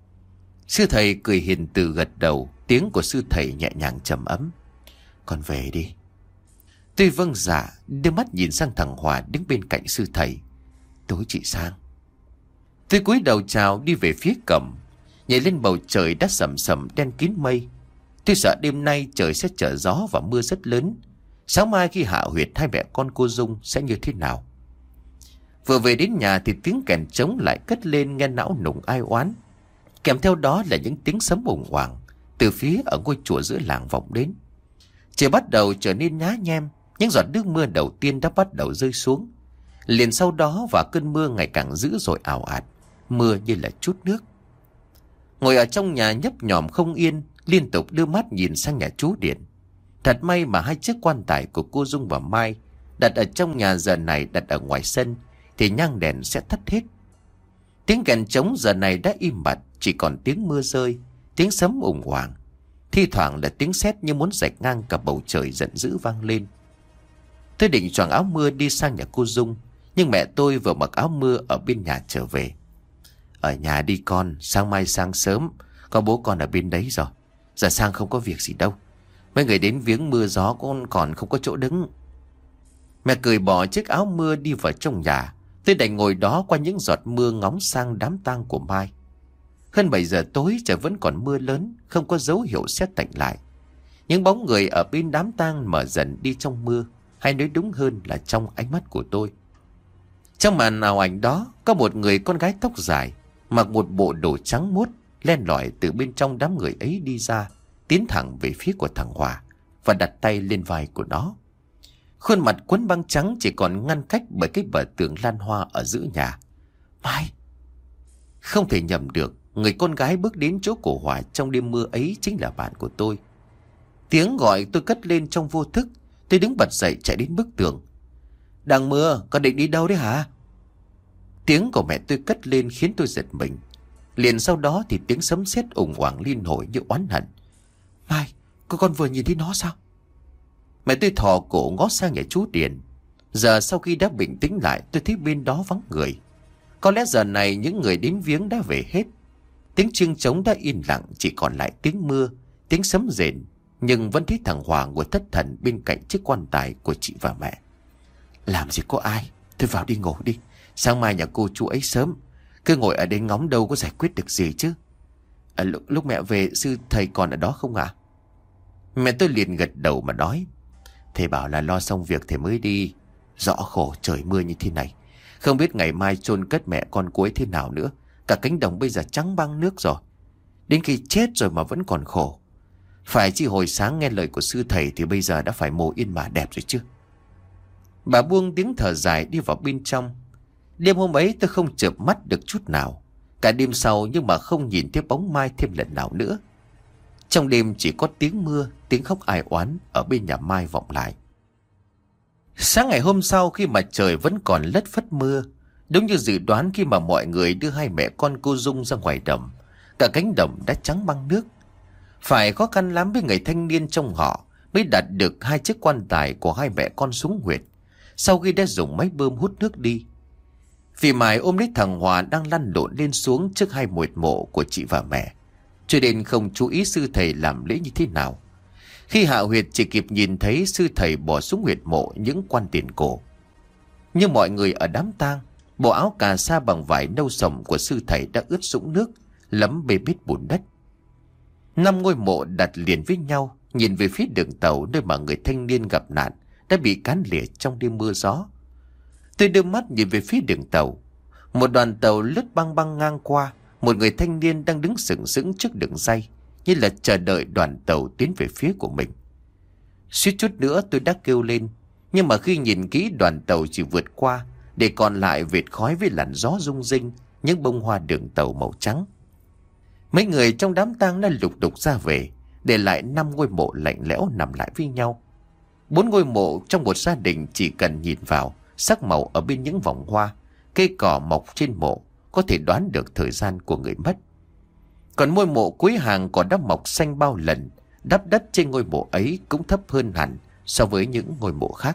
S1: Sư thầy cười hiền từ gật đầu. Tiếng của sư thầy nhẹ nhàng trầm ấm. Con về đi. Tôi vâng dạ, đưa mắt nhìn sang thằng Hòa đứng bên cạnh sư thầy. Tối chị sang. Tôi cúi đầu chào đi về phía cổng. Nhảy lên bầu trời đã sầm sầm đen kín mây. Tôi sợ đêm nay trời sẽ trở gió và mưa rất lớn. Sáng mai khi hạ huyệt hai mẹ con cô Dung sẽ như thế nào? Vừa về đến nhà thì tiếng kèn trống lại cất lên nghe não nùng ai oán. Kèm theo đó là những tiếng sấm ủng hoảng từ phía ở ngôi chùa giữa làng vọng đến. Trời bắt đầu trở nên nhá nhem. Những giọt nước mưa đầu tiên đã bắt đầu rơi xuống. Liền sau đó và cơn mưa ngày càng dữ dội ảo ạt. Mưa như là chút nước. Ngồi ở trong nhà nhấp nhòm không yên, liên tục đưa mắt nhìn sang nhà chú Điền. Thật may mà hai chiếc quan tài của cô Dung và Mai đặt ở trong nhà giờ này đặt ở ngoài sân thì nhang đèn sẽ thất hết. Tiếng kèn trống giờ này đã im bặt, chỉ còn tiếng mưa rơi, tiếng sấm ủng hoảng. Thi thoảng là tiếng sét như muốn rạch ngang cả bầu trời giận dữ vang lên. Tôi định choàng áo mưa đi sang nhà cô Dung, nhưng mẹ tôi vừa mặc áo mưa ở bên nhà trở về. Ở nhà đi con, sáng mai sáng sớm có bố con ở bên đấy rồi. Giờ sang không có việc gì đâu. Mấy người đến viếng mưa gió con còn không có chỗ đứng. Mẹ cười bỏ chiếc áo mưa đi vào trong nhà. Tôi đành ngồi đó qua những giọt mưa ngóng sang đám tang của Mai. Hơn bảy giờ tối trời vẫn còn mưa lớn, không có dấu hiệu sẽ tạnh lại. Những bóng người ở bên đám tang mở dần đi trong mưa, hay nói đúng hơn là trong ánh mắt của tôi. Trong màn ảo ảnh đó có một người con gái tóc dài, mặc một bộ đồ trắng muốt, len lỏi từ bên trong đám người ấy đi ra, tiến thẳng về phía của thằng Hòa và đặt tay lên vai của nó. Khuôn mặt quấn băng trắng chỉ còn ngăn cách bởi cái bờ tường lan hoa ở giữa nhà. Mai! Không thể nhầm được, người con gái bước đến chỗ của Hòa trong đêm mưa ấy chính là bạn của tôi. Tiếng gọi tôi cất lên trong vô thức. Tôi đứng bật dậy chạy đến bức tường. Đang mưa, con định đi đâu đấy hả? Tiếng của mẹ tôi cất lên khiến tôi giật mình. Liền sau đó thì tiếng sấm sét ủng hoảng liên hồi như oán hận. Mai, con con vừa nhìn thấy nó sao? Mẹ tôi thò cổ ngó sang nhà chú Điền. Giờ sau khi đã bình tĩnh lại, tôi thấy bên đó vắng người. Có lẽ giờ này những người đến viếng đã về hết. Tiếng chiêng trống đã yên lặng, chỉ còn lại tiếng mưa, tiếng sấm rền. Nhưng vẫn thấy thằng Hòa ngồi thất thần bên cạnh chiếc quan tài của chị và mẹ. Làm gì có ai, thôi vào đi ngủ đi. Sáng mai nhà cô chú ấy sớm. Cứ ngồi ở đây ngóng đâu có giải quyết được gì chứ. À, lúc, lúc mẹ về sư thầy còn ở đó không ạ? À? Mẹ tôi liền gật đầu mà nói. Thầy bảo là lo xong việc thầy mới đi. Rõ khổ trời mưa như thế này. Không biết ngày mai chôn cất mẹ con cô ấy thế nào nữa. Cả cánh đồng bây giờ trắng băng nước rồi. Đến khi chết rồi mà vẫn còn khổ. Phải chỉ hồi sáng nghe lời của sư thầy thì bây giờ đã phải mồ yên mà đẹp rồi chứ. Bà buông tiếng thở dài đi vào bên trong. Đêm hôm ấy tôi không chợp mắt được chút nào. Cả đêm sau nhưng mà không nhìn thấy bóng Mai thêm lần nào nữa. Trong đêm chỉ có tiếng mưa, tiếng khóc ai oán ở bên nhà Mai vọng lại. Sáng ngày hôm sau khi mà trời vẫn còn lất phất mưa, đúng như dự đoán khi mà mọi người đưa hai mẹ con cô Dung ra ngoài đồng, cả cánh đồng đã trắng băng nước. Phải khó khăn lắm với người thanh niên trong họ mới đặt được hai chiếc quan tài của hai mẹ con xuống huyệt, sau khi đã dùng máy bơm hút nước đi. Vì Mài ôm lấy thằng Hòa đang lăn lộn lên xuống trước hai huyệt mộ của chị và mẹ, cho nên không chú ý sư thầy làm lễ như thế nào. Khi hạ huyệt chỉ kịp nhìn thấy sư thầy bỏ xuống huyệt mộ những quan tiền cổ. Như mọi người ở đám tang, bộ áo cà sa bằng vải nâu sậm của sư thầy đã ướt sũng nước, lấm bê bết bùn đất. Năm ngôi mộ đặt liền với nhau, nhìn về phía đường tàu nơi mà người thanh niên gặp nạn đã bị cán lìa trong đêm mưa gió. Tôi đưa mắt nhìn về phía đường tàu. Một đoàn tàu lướt băng băng ngang qua, một người thanh niên đang đứng sừng sững trước đường ray, như là chờ đợi đoàn tàu tiến về phía của mình. Suýt chút nữa tôi đã kêu lên, nhưng mà khi nhìn kỹ đoàn tàu chỉ vượt qua, để còn lại vệt khói với làn gió rung rinh, những bông hoa đường tàu màu trắng. Mấy người trong đám tang đã lục đục ra về, để lại năm ngôi mộ lạnh lẽo nằm lại với nhau. Bốn ngôi mộ trong một gia đình chỉ cần nhìn vào sắc màu ở bên những vòng hoa, cây cỏ mọc trên mộ có thể đoán được thời gian của người mất. Còn ngôi mộ cuối hàng còn đã mọc xanh bao lần, đắp đất trên ngôi mộ ấy cũng thấp hơn hẳn so với những ngôi mộ khác.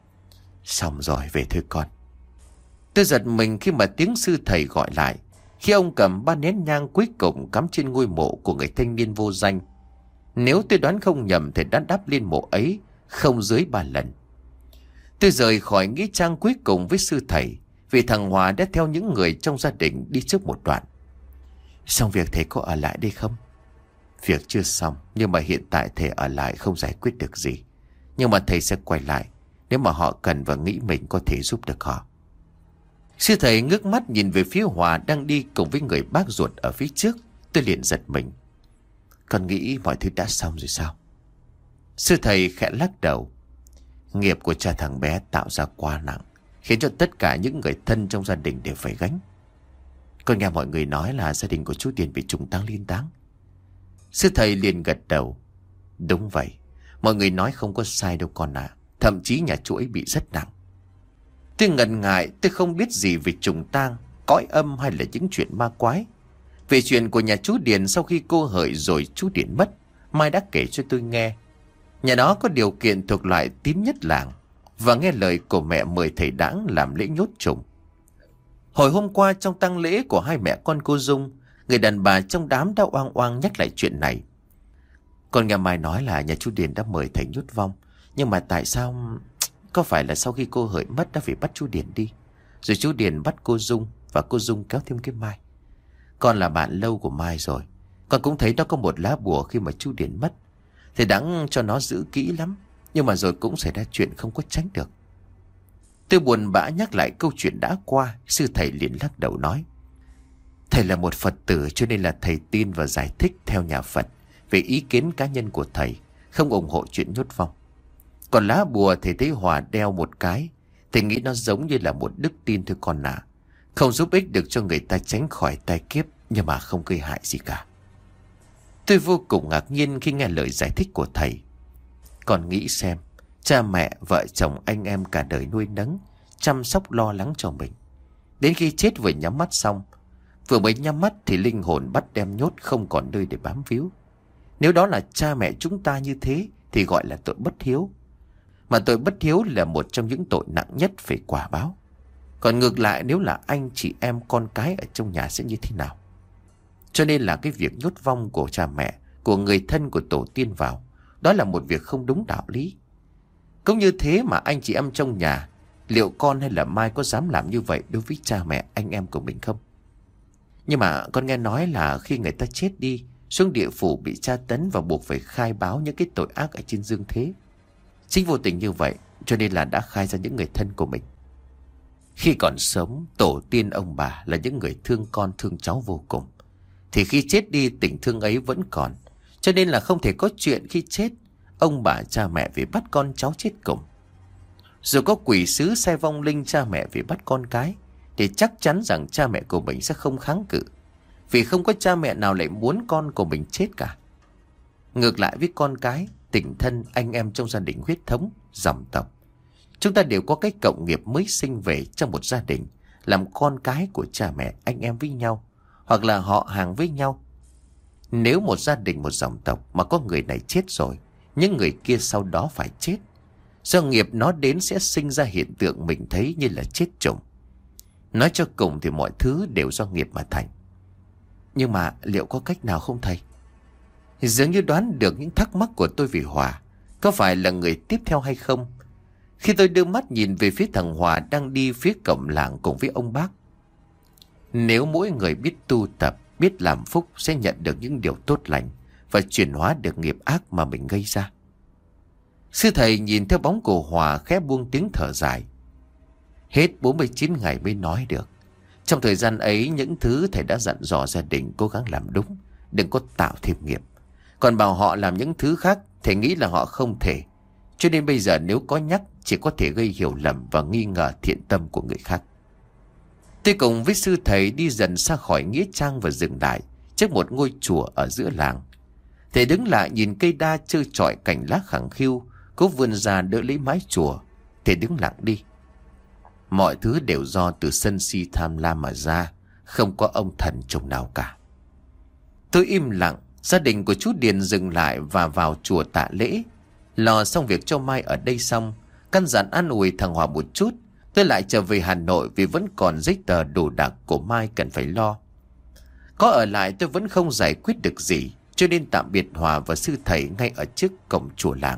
S1: Xong rồi, về thôi con. Tôi giật mình khi mà tiếng sư thầy gọi lại, khi ông cầm ba nén nhang cuối cùng cắm trên ngôi mộ của người thanh niên vô danh. Nếu tôi đoán không nhầm thì đã đắp lên mộ ấy không dưới ba lần. Tôi rời khỏi nghĩa trang cuối cùng với sư thầy, vì thằng Hòa đã theo những người trong gia đình đi trước một đoạn. Xong việc thầy có ở lại đây không? Việc chưa xong, nhưng mà hiện tại thầy ở lại không giải quyết được gì. Nhưng mà thầy sẽ quay lại nếu mà họ cần và nghĩ mình có thể giúp được họ. Sư thầy ngước mắt nhìn về phía Hòa đang đi cùng với người bác ruột ở phía trước. Tôi liền giật mình. Con nghĩ mọi thứ đã xong rồi sao? Sư thầy khẽ lắc đầu. Nghiệp của cha thằng bé tạo ra quá nặng, khiến cho tất cả những người thân trong gia đình đều phải gánh. Con nghe mọi người nói là gia đình của chú Điền bị trùng tang liên táng. Sư thầy liền gật đầu. Đúng vậy, mọi người nói không có sai đâu con ạ. À. Thậm chí nhà chú ấy bị rất nặng. Tôi ngần ngại, tôi không biết gì về trùng tang, cõi âm hay là những chuyện ma quái. Về chuyện của nhà chú Điền sau khi cô Hợi rồi chú Điền mất, Mai đã kể cho tôi nghe. Nhà đó có điều kiện thuộc loại tín nhất làng, và nghe lời của mẹ mời thầy Đãng làm lễ nhốt trùng. Hồi hôm qua trong tang lễ của hai mẹ con cô Dung, người đàn bà trong đám đã oang oang nhắc lại chuyện này. Con nghe Mai nói là nhà chú Điền đã mời thầy nhút vong. Nhưng mà tại sao... Có phải là sau khi cô Hợi mất đã phải bắt chú Điền đi, rồi chú Điền bắt cô Dung, và cô Dung kéo thêm cái Mai. Con là bạn lâu của Mai rồi, con cũng thấy nó có một lá bùa khi mà chú Điền mất. Thầy đáng cho nó giữ kỹ lắm, nhưng mà rồi cũng xảy ra chuyện không có tránh được. Tôi buồn bã nhắc lại câu chuyện đã qua. Sư thầy liền lắc đầu nói: Thầy là một Phật tử, cho nên là thầy tin và giải thích theo nhà Phật về ý kiến cá nhân của thầy, không ủng hộ chuyện nhốt vong. Còn lá bùa thầy thấy Hòa đeo một cái, thầy nghĩ nó giống như là một đức tin thôi con ạ. Không giúp ích được cho người ta tránh khỏi tai kiếp, nhưng mà không gây hại gì cả. Tôi vô cùng ngạc nhiên khi nghe lời giải thích của thầy. Còn nghĩ xem, cha mẹ, vợ chồng, anh em cả đời nuôi nấng, chăm sóc lo lắng cho mình. Đến khi chết vừa nhắm mắt xong, vừa mới nhắm mắt thì linh hồn bắt đem nhốt, không còn nơi để bám víu. Nếu đó là cha mẹ chúng ta như thế thì gọi là tội bất hiếu. Mà tội bất hiếu là một trong những tội nặng nhất phải quả báo. Còn ngược lại, nếu là anh chị em con cái ở trong nhà sẽ như thế nào? Cho nên là cái việc nhốt vong của cha mẹ, của người thân, của tổ tiên vào, đó là một việc không đúng đạo lý. Cũng như thế mà anh chị em trong nhà, liệu con hay là Mai có dám làm như vậy đối với cha mẹ, anh em của mình không? Nhưng mà con nghe nói là khi người ta chết đi, xuống địa phủ bị tra tấn và buộc phải khai báo những cái tội ác ở trên dương thế. Chính vô tình như vậy, cho nên là đã khai ra những người thân của mình. Khi còn sống, tổ tiên ông bà là những người thương con thương cháu vô cùng. Thì khi chết đi, tình thương ấy vẫn còn. Cho nên là không thể có chuyện khi chết ông bà cha mẹ vì bắt con cháu chết cùng. Dù có quỷ sứ sai vong linh cha mẹ vì bắt con cái, thì chắc chắn rằng cha mẹ của mình sẽ không kháng cự. Vì không có cha mẹ nào lại muốn con của mình chết cả. Ngược lại với con cái, tình thân, anh em trong gia đình huyết thống, dòng tộc, chúng ta đều có cái cộng nghiệp mới sinh về trong một gia đình, làm con cái của cha mẹ, anh em với nhau, hoặc là họ hàng với nhau. Nếu một gia đình, một dòng tộc mà có người này chết rồi, những người kia sau đó phải chết. Do nghiệp nó đến sẽ sinh ra hiện tượng mình thấy như là chết chồng. Nói cho cùng thì mọi thứ đều do nghiệp mà thành. Nhưng mà liệu có cách nào không thầy? Dường như đoán được những thắc mắc của tôi về Hòa có phải là người tiếp theo hay không. Khi tôi đưa mắt nhìn về phía thằng Hòa đang đi phía cổng làng cùng với ông bác. Nếu mỗi người biết tu tập, biết làm phúc sẽ nhận được những điều tốt lành và chuyển hóa được nghiệp ác mà mình gây ra. Sư thầy nhìn theo bóng của Hòa khẽ buông tiếng thở dài. Hết bốn mươi chín ngày mới nói được. Trong thời gian ấy, những thứ thầy đã dặn dò gia đình cố gắng làm đúng, đừng có tạo thêm nghiệp. Còn bảo họ làm những thứ khác, thầy nghĩ là họ không thể. Cho nên bây giờ nếu có nhắc, chỉ có thể gây hiểu lầm và nghi ngờ thiện tâm của người khác. Tôi cùng với sư thầy đi dần xa khỏi nghĩa trang và dừng lại trước một ngôi chùa ở giữa làng. Thầy đứng lại nhìn cây đa trơ trọi cành lá khẳng khiu, cố vươn ra đỡ lấy mái chùa. Thầy đứng lặng đi. Mọi thứ đều do từ sân si tham lam mà ra, không có ông thần trùng nào cả. Tôi im lặng. Gia đình của chú Điền dừng lại và vào chùa tạ lễ. Lo xong việc cho Mai ở đây xong, căn dặn an ủi thằng Hòa một chút, tôi lại trở về Hà Nội vì vẫn còn giấy tờ đồ đạc của Mai cần phải lo. Có ở lại tôi vẫn không giải quyết được gì, cho nên tạm biệt Hòa và sư thầy ngay ở trước cổng chùa làng.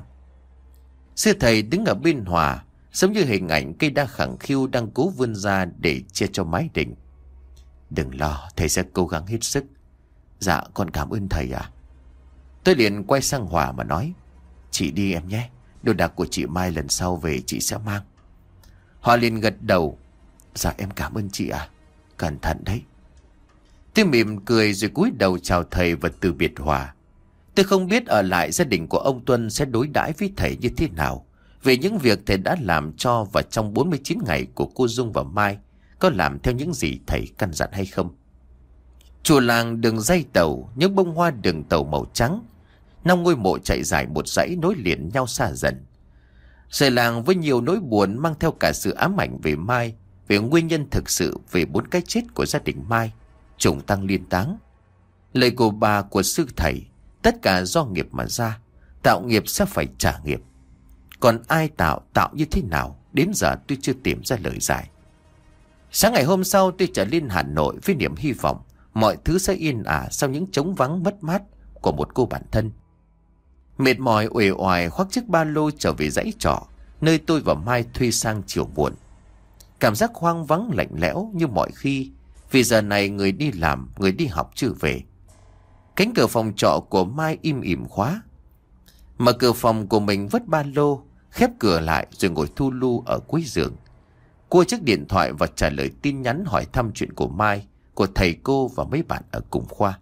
S1: Sư thầy đứng ở bên Hòa, giống như hình ảnh cây đa khẳng khiu đang cố vươn ra để che cho mái đình. Đừng lo, thầy sẽ cố gắng hết sức. Dạ, con cảm ơn thầy ạ. Tôi liền quay sang Hòa mà nói: Chị đi em nhé, đồ đạc của chị Mai lần sau về chị sẽ mang. Hòa liền gật đầu: Dạ em cảm ơn chị ạ, cẩn thận đấy. Tôi mỉm cười rồi cúi đầu chào thầy và từ biệt Hòa. Tôi không biết ở lại gia đình của ông Tuân sẽ đối đãi với thầy như thế nào về những việc thầy đã làm cho, và trong bốn mươi chín ngày của cô Dung và Mai có làm theo những gì thầy căn dặn hay không. Chùa làng đường dây tàu, những bông hoa đường tàu màu trắng, năm ngôi mộ chạy dài một dãy nối liền nhau xa dần. Rời làng với nhiều nỗi buồn, mang theo cả sự ám ảnh về Mai, về nguyên nhân thực sự về bốn cái chết của gia đình Mai, trùng tăng liên táng. Lời của bà, của sư thầy, tất cả do nghiệp mà ra, tạo nghiệp sẽ phải trả nghiệp. Còn ai tạo, tạo như thế nào, đến giờ tôi chưa tìm ra lời giải. Sáng ngày hôm sau tôi trở lên Hà Nội với niềm hy vọng mọi thứ sẽ yên ả sau những trống vắng mất mát của một cô bạn thân. Mệt mỏi uể oải khoác chiếc ba lô trở về dãy trọ nơi tôi và Mai thuê sang chiều muộn. Cảm giác hoang vắng lạnh lẽo như mọi khi, vì giờ này người đi làm, người đi học chưa về. Cánh cửa phòng trọ của Mai im ỉm khóa. Mở cửa phòng của mình vứt ba lô, khép cửa lại rồi ngồi thu lu ở cuối giường. Cua chiếc điện thoại và trả lời tin nhắn hỏi thăm chuyện của Mai, của thầy cô và mấy bạn ở cùng khoa.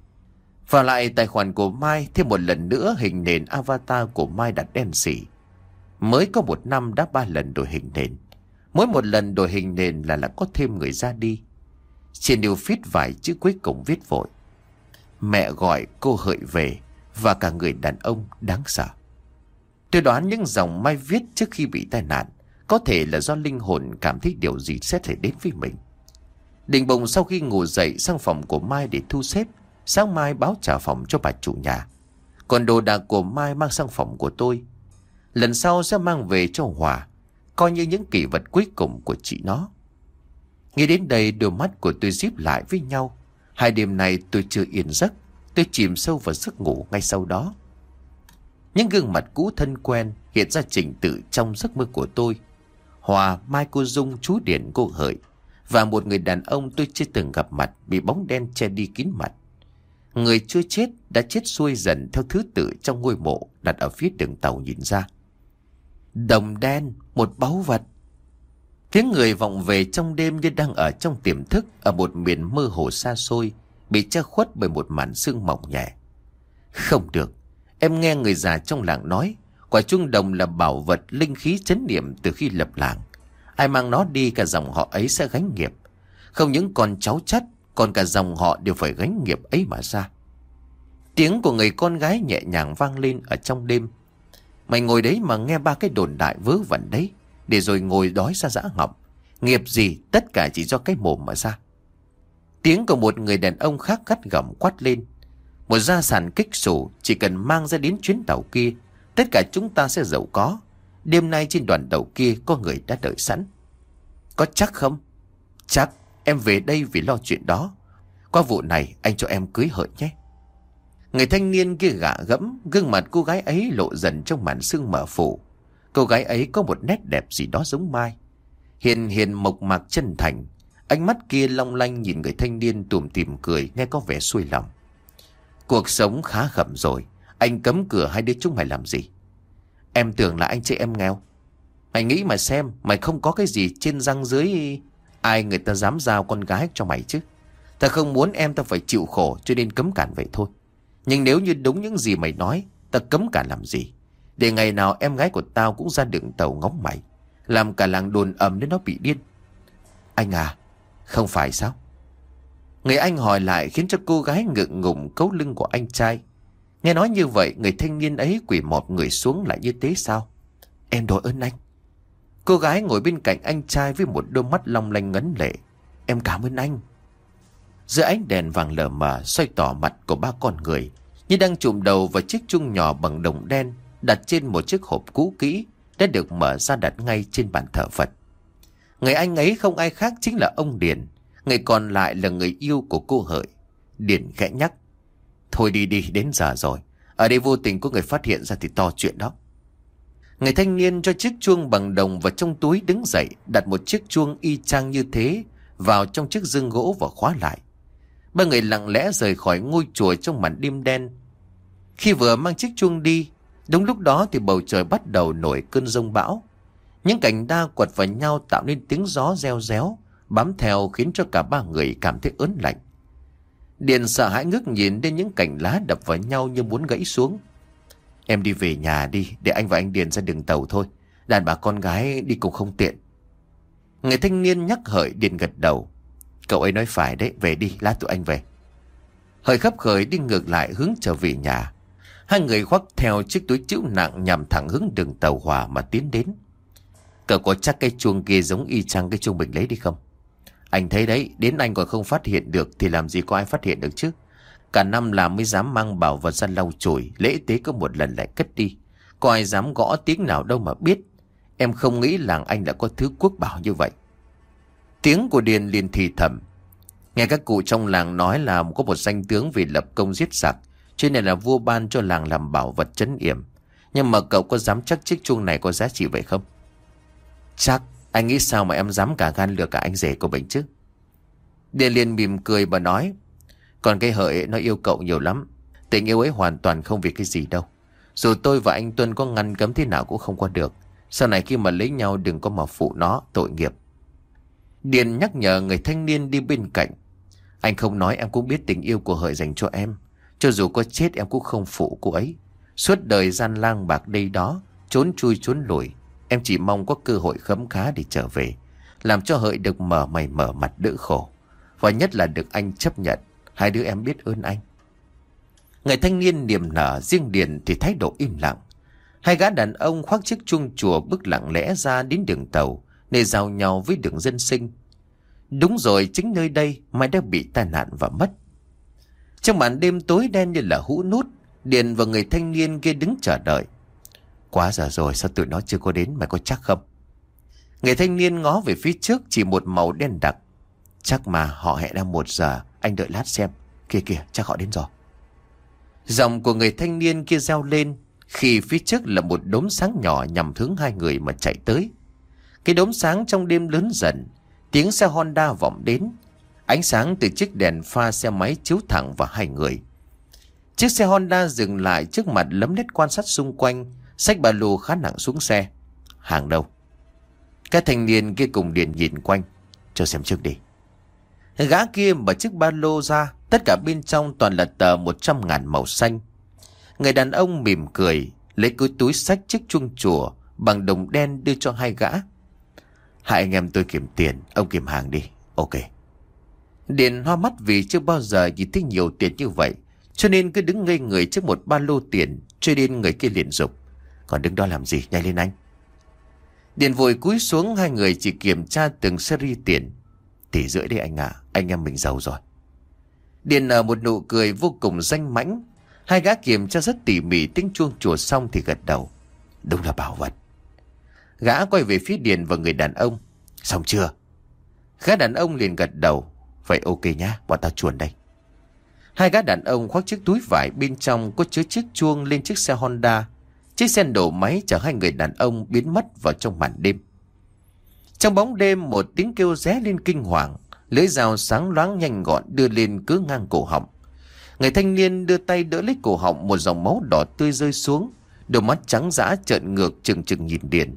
S1: Vào lại tài khoản của Mai, thêm một lần nữa hình nền avatar của Mai đặt đen xỉ. Mới có một năm đã ba lần đổi hình nền. Mỗi một lần đổi hình nền là là có thêm người ra đi. Trên điều feed vài chữ cuối cùng viết vội: mẹ gọi cô Hợi về và cả người đàn ông đáng sợ. Tôi đoán những dòng Mai viết trước khi bị tai nạn có thể là do linh hồn cảm thấy điều gì sẽ thể đến với mình. Định bụng sau khi ngủ dậy sang phòng của Mai để thu xếp, sáng mai báo trả phòng cho bà chủ nhà. Còn đồ đạc của Mai mang sang phòng của tôi. Lần sau sẽ mang về cho Hòa, coi như những kỷ vật cuối cùng của chị nó. Nghĩ đến đây đôi mắt của tôi díp lại với nhau. Hai đêm này tôi chưa yên giấc. Tôi chìm sâu vào giấc ngủ ngay sau đó. Những gương mặt cũ thân quen hiện ra trình tự trong giấc mơ của tôi. Hòa, Mai, cô Dung, chú Điển, cô Hợi và một người đàn ông tôi chưa từng gặp mặt bị bóng đen che đi kín mặt. Người chưa chết đã chết xuôi dần theo thứ tự trong ngôi mộ đặt ở phía đường tàu nhìn ra. Đồng đen, một báu vật. Tiếng người vọng về trong đêm như đang ở trong tiềm thức ở một miền mơ hồ xa xôi, bị che khuất bởi một màn sương mỏng nhẹ. Không được, em nghe người già trong làng nói, quả chuông đồng là bảo vật linh khí trấn niệm từ khi lập làng. Ai mang nó đi cả dòng họ ấy sẽ gánh nghiệp. Không những con cháu chắt, còn cả dòng họ đều phải gánh nghiệp ấy mà ra. Tiếng của người con gái nhẹ nhàng vang lên ở trong đêm. Mày ngồi đấy mà nghe ba cái đồn đại vớ vẩn đấy, để rồi ngồi đói ra dã ngọng. Nghiệp gì tất cả chỉ do cái mồm mà ra. Tiếng của một người đàn ông khác gắt gỏng quát lên: một gia sản kích xù, chỉ cần mang ra đến chuyến tàu kia, tất cả chúng ta sẽ giàu có. Đêm nay trên đoàn tàu kia có người đã đợi sẵn. Có chắc không? Chắc. Em về đây vì lo chuyện đó. Qua vụ này anh cho em cưới Hợi nhé. Người thanh niên kia gạ gẫm, gương mặt cô gái ấy lộ dần trong màn sương mờ phủ. Cô gái ấy có một nét đẹp gì đó giống Mai, hiền hiền mộc mạc chân thành. Ánh mắt kia long lanh nhìn người thanh niên tủm tỉm cười, nghe có vẻ xuôi lòng. Cuộc sống khá khẩm rồi, anh cấm cửa hai đứa chúng mày làm gì? Em tưởng là anh chị em nghèo. Mày nghĩ mà xem, mày không có cái gì trên răng dưới, ai người ta dám giao con gái cho mày chứ? Ta không muốn em ta phải chịu khổ cho nên cấm cản vậy thôi. Nhưng nếu như đúng những gì mày nói, ta cấm cản làm gì? Để ngày nào em gái của tao cũng ra đường tàu ngóng mày, làm cả làng đồn ầm đến nó bị điên. Anh à, không phải sao? Người anh hỏi lại khiến cho cô gái ngượng ngùng cấu lưng của anh trai. Nghe nói như vậy, người thanh niên ấy quỳ một người xuống lại như thế sao? Em đội ơn anh. Cô gái ngồi bên cạnh anh trai với một đôi mắt long lanh ngấn lệ. Em cảm ơn anh. Giữa ánh đèn vàng lờ mờ xoay tỏ mặt của ba con người, như đang chụm đầu vào chiếc chuông nhỏ bằng đồng đen đặt trên một chiếc hộp cũ kỹ đã được mở ra đặt ngay trên bàn thờ Phật. Người anh ấy không ai khác chính là ông Điền. Người còn lại là người yêu của cô Hợi. Điền khẽ nhắc: thôi đi đi, đến giờ rồi. Ở đây vô tình có người phát hiện ra thì to chuyện đó. Người thanh niên cho chiếc chuông bằng đồng vào trong túi đứng dậy, đặt một chiếc chuông y chang như thế vào trong chiếc giường gỗ và khóa lại. Ba người lặng lẽ rời khỏi ngôi chùa trong màn đêm đen. Khi vừa mang chiếc chuông đi, đúng lúc đó thì bầu trời bắt đầu nổi cơn giông bão. Những cành đa quật vào nhau tạo nên tiếng gió reo réo, bám theo khiến cho cả ba người cảm thấy ớn lạnh. Điền sợ hãi ngước nhìn đến những cành lá đập vào nhau như muốn gãy xuống. Em đi về nhà đi, để anh và anh Điền ra đường tàu thôi. Đàn bà con gái đi cùng không tiện. Người thanh niên nhắc Hợi. Điền gật đầu. Cậu ấy nói phải đấy, về đi, lát tụi anh về. Hợi khấp khởi đi ngược lại hướng trở về nhà. Hai người khoác theo chiếc túi trĩu nặng nhằm thẳng hướng đường tàu hỏa mà tiến đến. Cậu có chắc cái chuông kia giống y chang cái chuông mình lấy đi không? Anh thấy đấy, đến anh còn không phát hiện được thì làm gì có ai phát hiện được chứ. Cả năm làm mới dám mang bảo vật ra lau chùi, lễ tế có một lần lại cất đi. Có ai dám gõ tiếng nào đâu mà biết. Em không nghĩ làng anh đã có thứ quốc bảo như vậy. Tiếng của Điền liền thì thầm. Nghe các cụ trong làng nói là có một danh tướng vì lập công giết giặc, cho nên là vua ban cho làng làm bảo vật trấn yểm. Nhưng mà cậu có dám chắc chiếc chuông này có giá trị vậy không? Chắc. Anh nghĩ sao mà em dám cả gan lừa cả anh rể của mình chứ? Điền liền mỉm cười và nói. Còn cái Hợi ấy, nó yêu cậu nhiều lắm. Tình yêu ấy hoàn toàn không vì cái gì đâu. Dù tôi và anh Tuân có ngăn cấm thế nào cũng không qua được. Sau này khi mà lấy nhau đừng có mà phụ nó, tội nghiệp. Điền nhắc nhở người thanh niên đi bên cạnh. Anh không nói em cũng biết tình yêu của Hợi dành cho em. Cho dù có chết em cũng không phụ cô ấy. Suốt đời gian lang bạc đây đó, trốn chui trốn lùi. Em chỉ mong có cơ hội khấm khá để trở về, làm cho Hợi được mở mày mở mặt đỡ khổ. Và nhất là được anh chấp nhận. Hai đứa em biết ơn anh. Người thanh niên niềm nở, riêng Điền thì thái độ im lặng. Hai gã đàn ông khoác chiếc chuông chùa bước lặng lẽ ra đến đường tàu, nơi giao nhau với đường dân sinh. Đúng rồi, chính nơi đây Mai đã bị tai nạn và mất. Trong màn đêm tối đen như là hũ nút, Điền và người thanh niên kia đứng chờ đợi. Quá giờ rồi, sao tụi nó chưa có đến, mày có chắc không? Người thanh niên ngó về phía trước, chỉ một màu đen đặc. Chắc mà họ hẹn ra một giờ, anh đợi lát xem. Kìa kìa, chắc họ đến rồi. Giọng của người thanh niên kia reo lên khi phía trước là một đốm sáng nhỏ nhằm hướng hai người mà chạy tới. Cái đốm sáng trong đêm lớn dần, tiếng xe Honda vọng đến. Ánh sáng từ chiếc đèn pha xe máy chiếu thẳng vào hai người. Chiếc xe Honda dừng lại trước mặt lấm lét quan sát xung quanh, xách ba lô khá nặng xuống xe. Hàng đâu? Các thanh niên kia cùng Điền nhìn quanh. Cho xem trước đi. Gã kia mở chiếc ba lô ra, tất cả bên trong toàn là tờ một trăm ngàn màu xanh. Người đàn ông mỉm cười, lấy cái túi xách chiếc chuông chùa bằng đồng đen đưa cho hai gã. Hai anh em tôi kiểm tiền, ông kiểm hàng đi. Ok. Điền hoa mắt vì chưa bao giờ nhìn thấy nhiều tiền như vậy, cho nên cứ đứng ngây người trước một ba lô tiền. Cho nên người kia liền giục. Còn đứng đó làm gì, nhanh lên anh. Điền vội cúi xuống, hai người chỉ kiểm tra từng series tiền. Tỷ rưỡi đấy anh ạ, à, anh em mình giàu rồi. Điền nở một nụ cười vô cùng danh mãnh. Hai gã kiểm tra rất tỉ mỉ tiếng chuông chùa xong thì gật đầu. Đúng là bảo vật. Gã quay về phía Điền và người đàn ông. Xong chưa? Gã đàn ông liền gật đầu. Vậy ok nhá, bọn tao chuồn đây. Hai gã đàn ông khoác chiếc túi vải, bên trong có chứa chiếc chuông lên chiếc xe Honda. Chiếc xe nổ máy chở hai người đàn ông biến mất vào trong màn đêm. Trong bóng đêm, một tiếng kêu ré lên kinh hoàng. Lưỡi dao sáng loáng nhanh gọn đưa lên cứ ngang cổ họng. Người thanh niên đưa tay đỡ lấy cổ họng, một dòng máu đỏ tươi rơi xuống. Đôi mắt trắng dã trợn ngược trừng trừng nhìn Điền.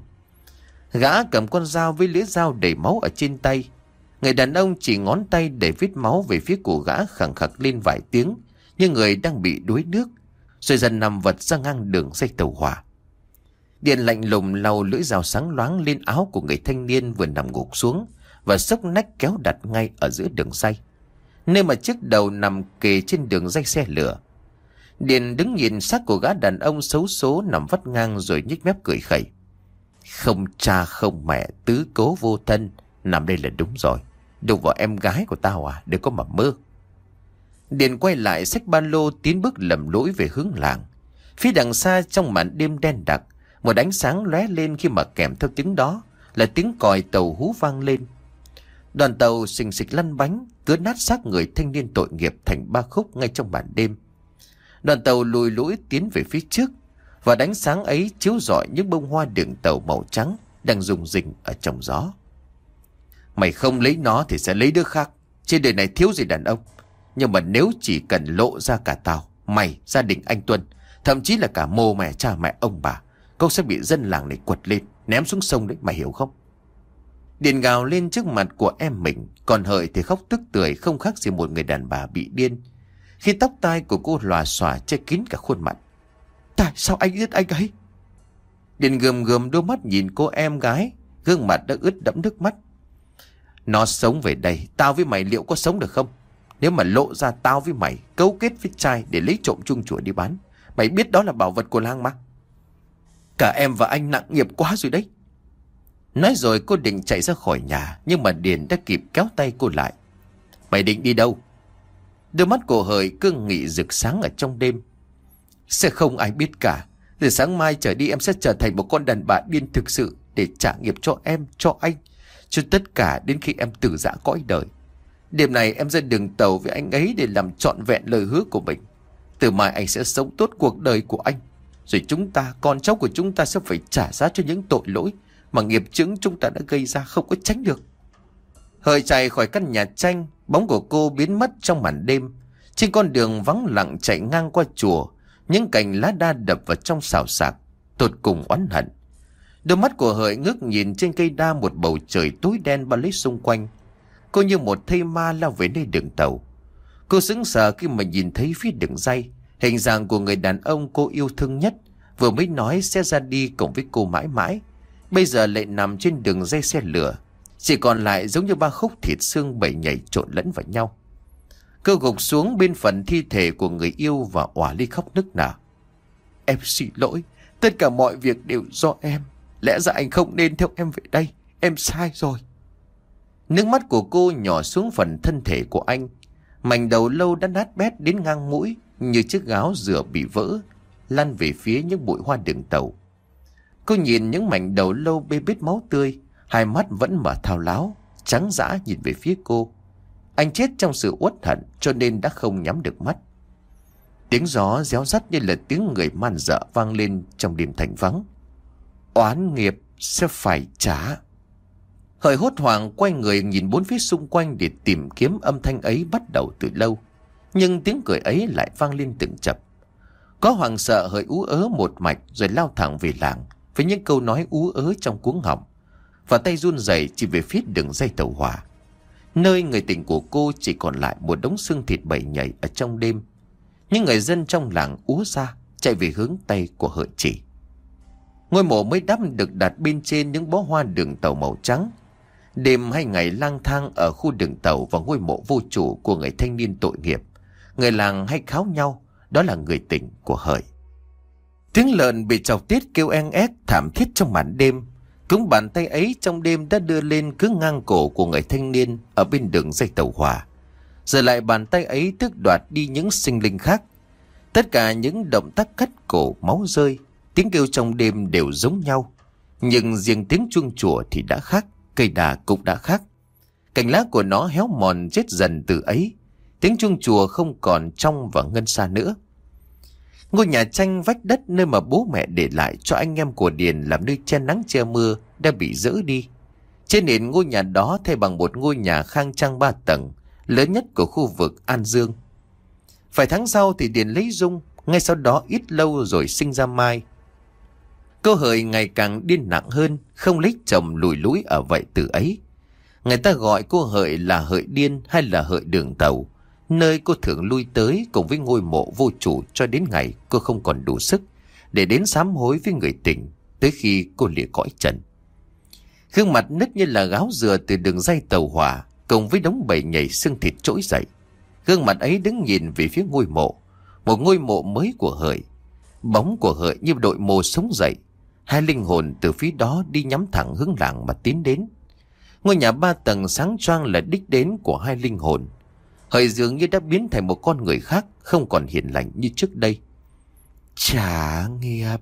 S1: Gã cầm con dao với lưỡi dao đầy máu ở trên tay. Người đàn ông chỉ ngón tay để vết máu về phía cổ gã khẳng khặc lên vài tiếng, như người đang bị đuối nước, rồi dần nằm vật ra ngang đường dây tàu hỏa. Điền lạnh lùng lau lưỡi dao sáng loáng lên áo của người thanh niên vừa nằm gục xuống và xốc nách kéo đặt ngay ở giữa đường dây, nơi mà chiếc đầu nằm kề trên đường dây xe lửa. Điền đứng nhìn xác của gã đàn ông xấu số nằm vắt ngang rồi nhếch mép cười khẩy. Không cha không mẹ, tứ cố vô thân, nằm đây là đúng rồi. Đụng vào em gái của tao à, đừng có mà mơ. Điền quay lại xách ba lô tiến bước lầm lũi về hướng làng. Phía đằng xa trong màn đêm đen đặc, một ánh sáng lóe lên khi mà kèm theo tiếng đó là tiếng còi tàu hú vang lên. Đoàn tàu xình xịch lăn bánh, cứa nát xác người thanh niên tội nghiệp thành ba khúc ngay trong màn đêm. Đoàn tàu lùi lũi tiến về phía trước, và ánh sáng ấy chiếu rọi những bông hoa đường tàu màu trắng đang rung rinh ở trong gió. Mày không lấy nó thì sẽ lấy đứa khác. Trên đời này thiếu gì đàn ông. Nhưng mà nếu chỉ cần lộ ra cả tao, mày, gia đình anh Tuân, thậm chí là cả mồ mẹ cha mẹ ông bà, cậu sẽ bị dân làng này quật lên, ném xuống sông đấy, mày hiểu không? Điền gào lên trước mặt của em mình, còn Hợi thì khóc tức tưởi không khác gì một người đàn bà bị điên, khi tóc tai của cô lòa xòa che kín cả khuôn mặt. Tại sao anh giết anh ấy? Điền gườm gườm đôi mắt nhìn cô em gái, gương mặt đã ướt đẫm nước mắt. Nó sống về đây, tao với mày liệu có sống được không? Nếu mà lộ ra tao với mày cấu kết với trai để lấy trộm chuông chùa đi bán, mày biết đó là bảo vật của làng mà. Cả em và anh nặng nghiệp quá rồi đấy. Nói rồi cô định chạy ra khỏi nhà, nhưng mà Điền đã kịp kéo tay cô lại. Mày định đi đâu? Đôi mắt của Hợi cương nghị rực sáng ở trong đêm. Sẽ không ai biết cả. Từ sáng mai trở đi em sẽ trở thành một con đàn bà điên thực sự, để trả nghiệp cho em, cho anh, cho tất cả đến khi em từ giã cõi đời. Đêm này em ra đường tàu với anh ấy để làm trọn vẹn lời hứa của mình. Từ mai anh sẽ sống tốt cuộc đời của anh. Rồi chúng ta, con cháu của chúng ta sẽ phải trả giá cho những tội lỗi mà nghiệp chướng chúng ta đã gây ra không có tránh được. Hợi chạy khỏi căn nhà tranh, bóng của cô biến mất trong màn đêm. Trên con đường vắng lặng chạy ngang qua chùa, những cành lá đa đập vào trong xào xạc, tột cùng oán hận. Đôi mắt của Hợi ngước nhìn trên cây đa một bầu trời tối đen bao lấy xung quanh. Cô như một thây ma lao về nơi đường tàu. Cô sững sờ khi mà nhìn thấy phía đường ray hình dạng của người đàn ông cô yêu thương nhất, vừa mới nói sẽ ra đi cùng với cô mãi mãi, bây giờ lại nằm trên đường dây xe lửa, chỉ còn lại giống như ba khúc thịt xương bầy nhảy trộn lẫn vào nhau. Cô gục xuống bên phần thi thể của người yêu và òa ly khóc nức nở. Em xin lỗi, tất cả mọi việc đều do em. Lẽ ra anh không nên theo em về đây. Em sai rồi. Nước mắt của cô nhỏ xuống phần thân thể của anh. Mảnh đầu lâu đã nát bét đến ngang mũi, như chiếc gáo dừa bị vỡ, lăn về phía những bụi hoa đường tàu. Cô nhìn những mảnh đầu lâu bê bết máu tươi, hai mắt vẫn mở thao láo, trắng dã nhìn về phía cô. Anh chết trong sự uất hận cho nên đã không nhắm được mắt. Tiếng gió réo rắt như là tiếng người man dợ vang lên trong đêm thành vắng. Oán nghiệp sẽ phải trả. Hợi hốt hoảng quay người nhìn bốn phía xung quanh để tìm kiếm âm thanh ấy bắt đầu từ lâu. Nhưng tiếng cười ấy lại vang lên từng chập. Có hoảng sợ, Hợi ú ớ một mạch rồi lao thẳng về làng với những câu nói ú ớ trong cuống họng, và tay run rẩy chỉ về phía đường dây tàu hỏa. Nơi người tình của cô chỉ còn lại một đống xương thịt bầy nhảy ở trong đêm. Những người dân trong làng ú ra chạy về hướng tây của Hợi chỉ. Ngôi mộ mới đắp được đặt bên trên những bó hoa đường tàu màu trắng. Đêm hay ngày lang thang ở khu đường tàu và ngôi mộ vô chủ của người thanh niên tội nghiệp, người làng hay kháo nhau đó là người tình của Hợi. Tiếng lợn bị chọc tiết kêu eng ép thảm thiết trong màn đêm. Cứng bàn tay ấy trong đêm đã đưa lên cứ ngang cổ của người thanh niên ở bên đường dây tàu hỏa. Giờ lại bàn tay ấy tước đoạt đi những sinh linh khác. Tất cả những động tác cắt cổ, máu rơi, tiếng kêu trong đêm đều giống nhau. Nhưng riêng tiếng chuông chùa thì đã khác, cây đà cũng đã khác. Cành lá của nó héo mòn chết dần từ ấy. Tiếng chuông chùa không còn trong và ngân xa nữa. Ngôi nhà tranh vách đất nơi mà bố mẹ để lại cho anh em của Điền làm nơi che nắng che mưa đã bị dỡ đi. Trên nền ngôi nhà đó thay bằng một ngôi nhà khang trang ba tầng, lớn nhất của khu vực An Dương. Vài tháng sau thì Điền lấy Dung, ngay sau đó ít lâu rồi sinh ra Mai. Cô Hợi ngày càng điên nặng hơn, không lấy chồng lùi lũi ở vậy từ ấy. Người ta gọi cô Hợi là Hợi điên hay là Hợi đường tàu, nơi cô thường lui tới cùng với ngôi mộ vô chủ cho đến ngày cô không còn đủ sức để đến sám hối với người tình, tới khi cô lìa cõi trần. Gương mặt nứt như là gáo dừa từ đường dây tàu hỏa cùng với đống bầy nhảy xương thịt trỗi dậy. Gương mặt ấy đứng nhìn về phía ngôi mộ, một ngôi mộ mới của Hợi. Bóng của Hợi như đội mồ sống dậy, hai linh hồn từ phía đó đi nhắm thẳng hướng làng mà tiến đến. Ngôi nhà ba tầng sáng choang là đích đến của hai linh hồn. Hợi dường như đã biến thành một con người khác, không còn hiền lành như trước đây. Trả nghiệp.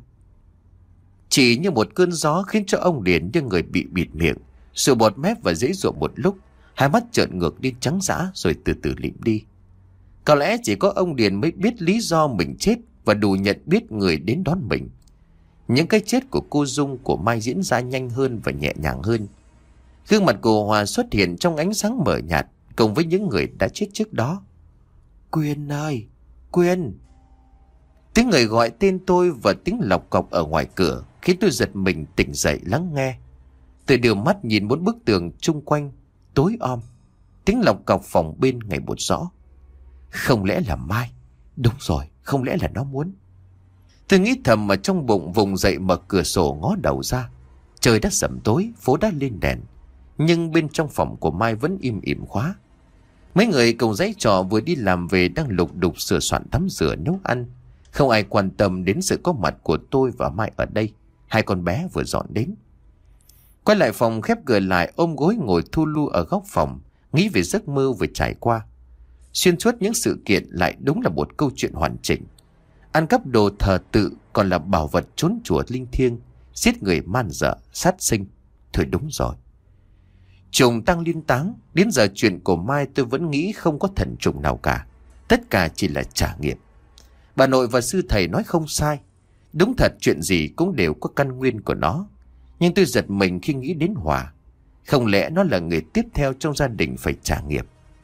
S1: Chỉ như một cơn gió khiến cho ông Điền như người bị bịt miệng, sùi bọt mép và dễ dụa một lúc, hai mắt trợn ngược đi trắng dã rồi từ từ lịm đi. Có lẽ chỉ có ông Điền mới biết lý do mình chết và đủ nhận biết người đến đón mình. Những cái chết của cô Dung, của Mai diễn ra nhanh hơn và nhẹ nhàng hơn. Gương mặt của Hòa xuất hiện trong ánh sáng mờ nhạt cùng với những người đã chết trước đó. Quyên ơi, Quyên. Tiếng người gọi tên tôi và tiếng lọc cọc ở ngoài cửa khiến tôi giật mình tỉnh dậy lắng nghe. Tôi đưa mắt nhìn bốn bức tường chung quanh tối om. Tiếng lọc cọc phòng bên ngày một rõ. Không lẽ là Mai? Đúng rồi, không lẽ là nó muốn? Tôi nghĩ thầm mà trong bụng, vùng dậy mở cửa sổ ngó đầu ra. Trời đã sẩm tối, phố đã lên đèn, nhưng bên trong phòng của Mai vẫn im ỉm khóa. Mấy người cùng giấy trò vừa đi làm về đang lục đục sửa soạn tắm rửa nấu ăn. Không ai quan tâm đến sự có mặt của tôi và Mai ở đây. Hai con bé vừa dọn đến. Quay lại phòng, khép cửa lại, ôm gối ngồi thu lu ở góc phòng, nghĩ về giấc mơ vừa trải qua. Xuyên suốt những sự kiện lại đúng là một câu chuyện hoàn chỉnh. Ăn cắp đồ thờ tự còn là bảo vật trốn chùa linh thiêng, giết người man dợ, sát sinh. Thôi đúng rồi. Trùng tăng liên táng. Đến giờ chuyện của Mai tôi vẫn nghĩ không có thần trùng nào cả. Tất cả chỉ là trả nghiệp. Bà nội và sư thầy nói không sai. Đúng thật, chuyện gì cũng đều có căn nguyên của nó. Nhưng tôi giật mình khi nghĩ đến Hòa. Không lẽ nó là người tiếp theo trong gia đình phải trả nghiệp?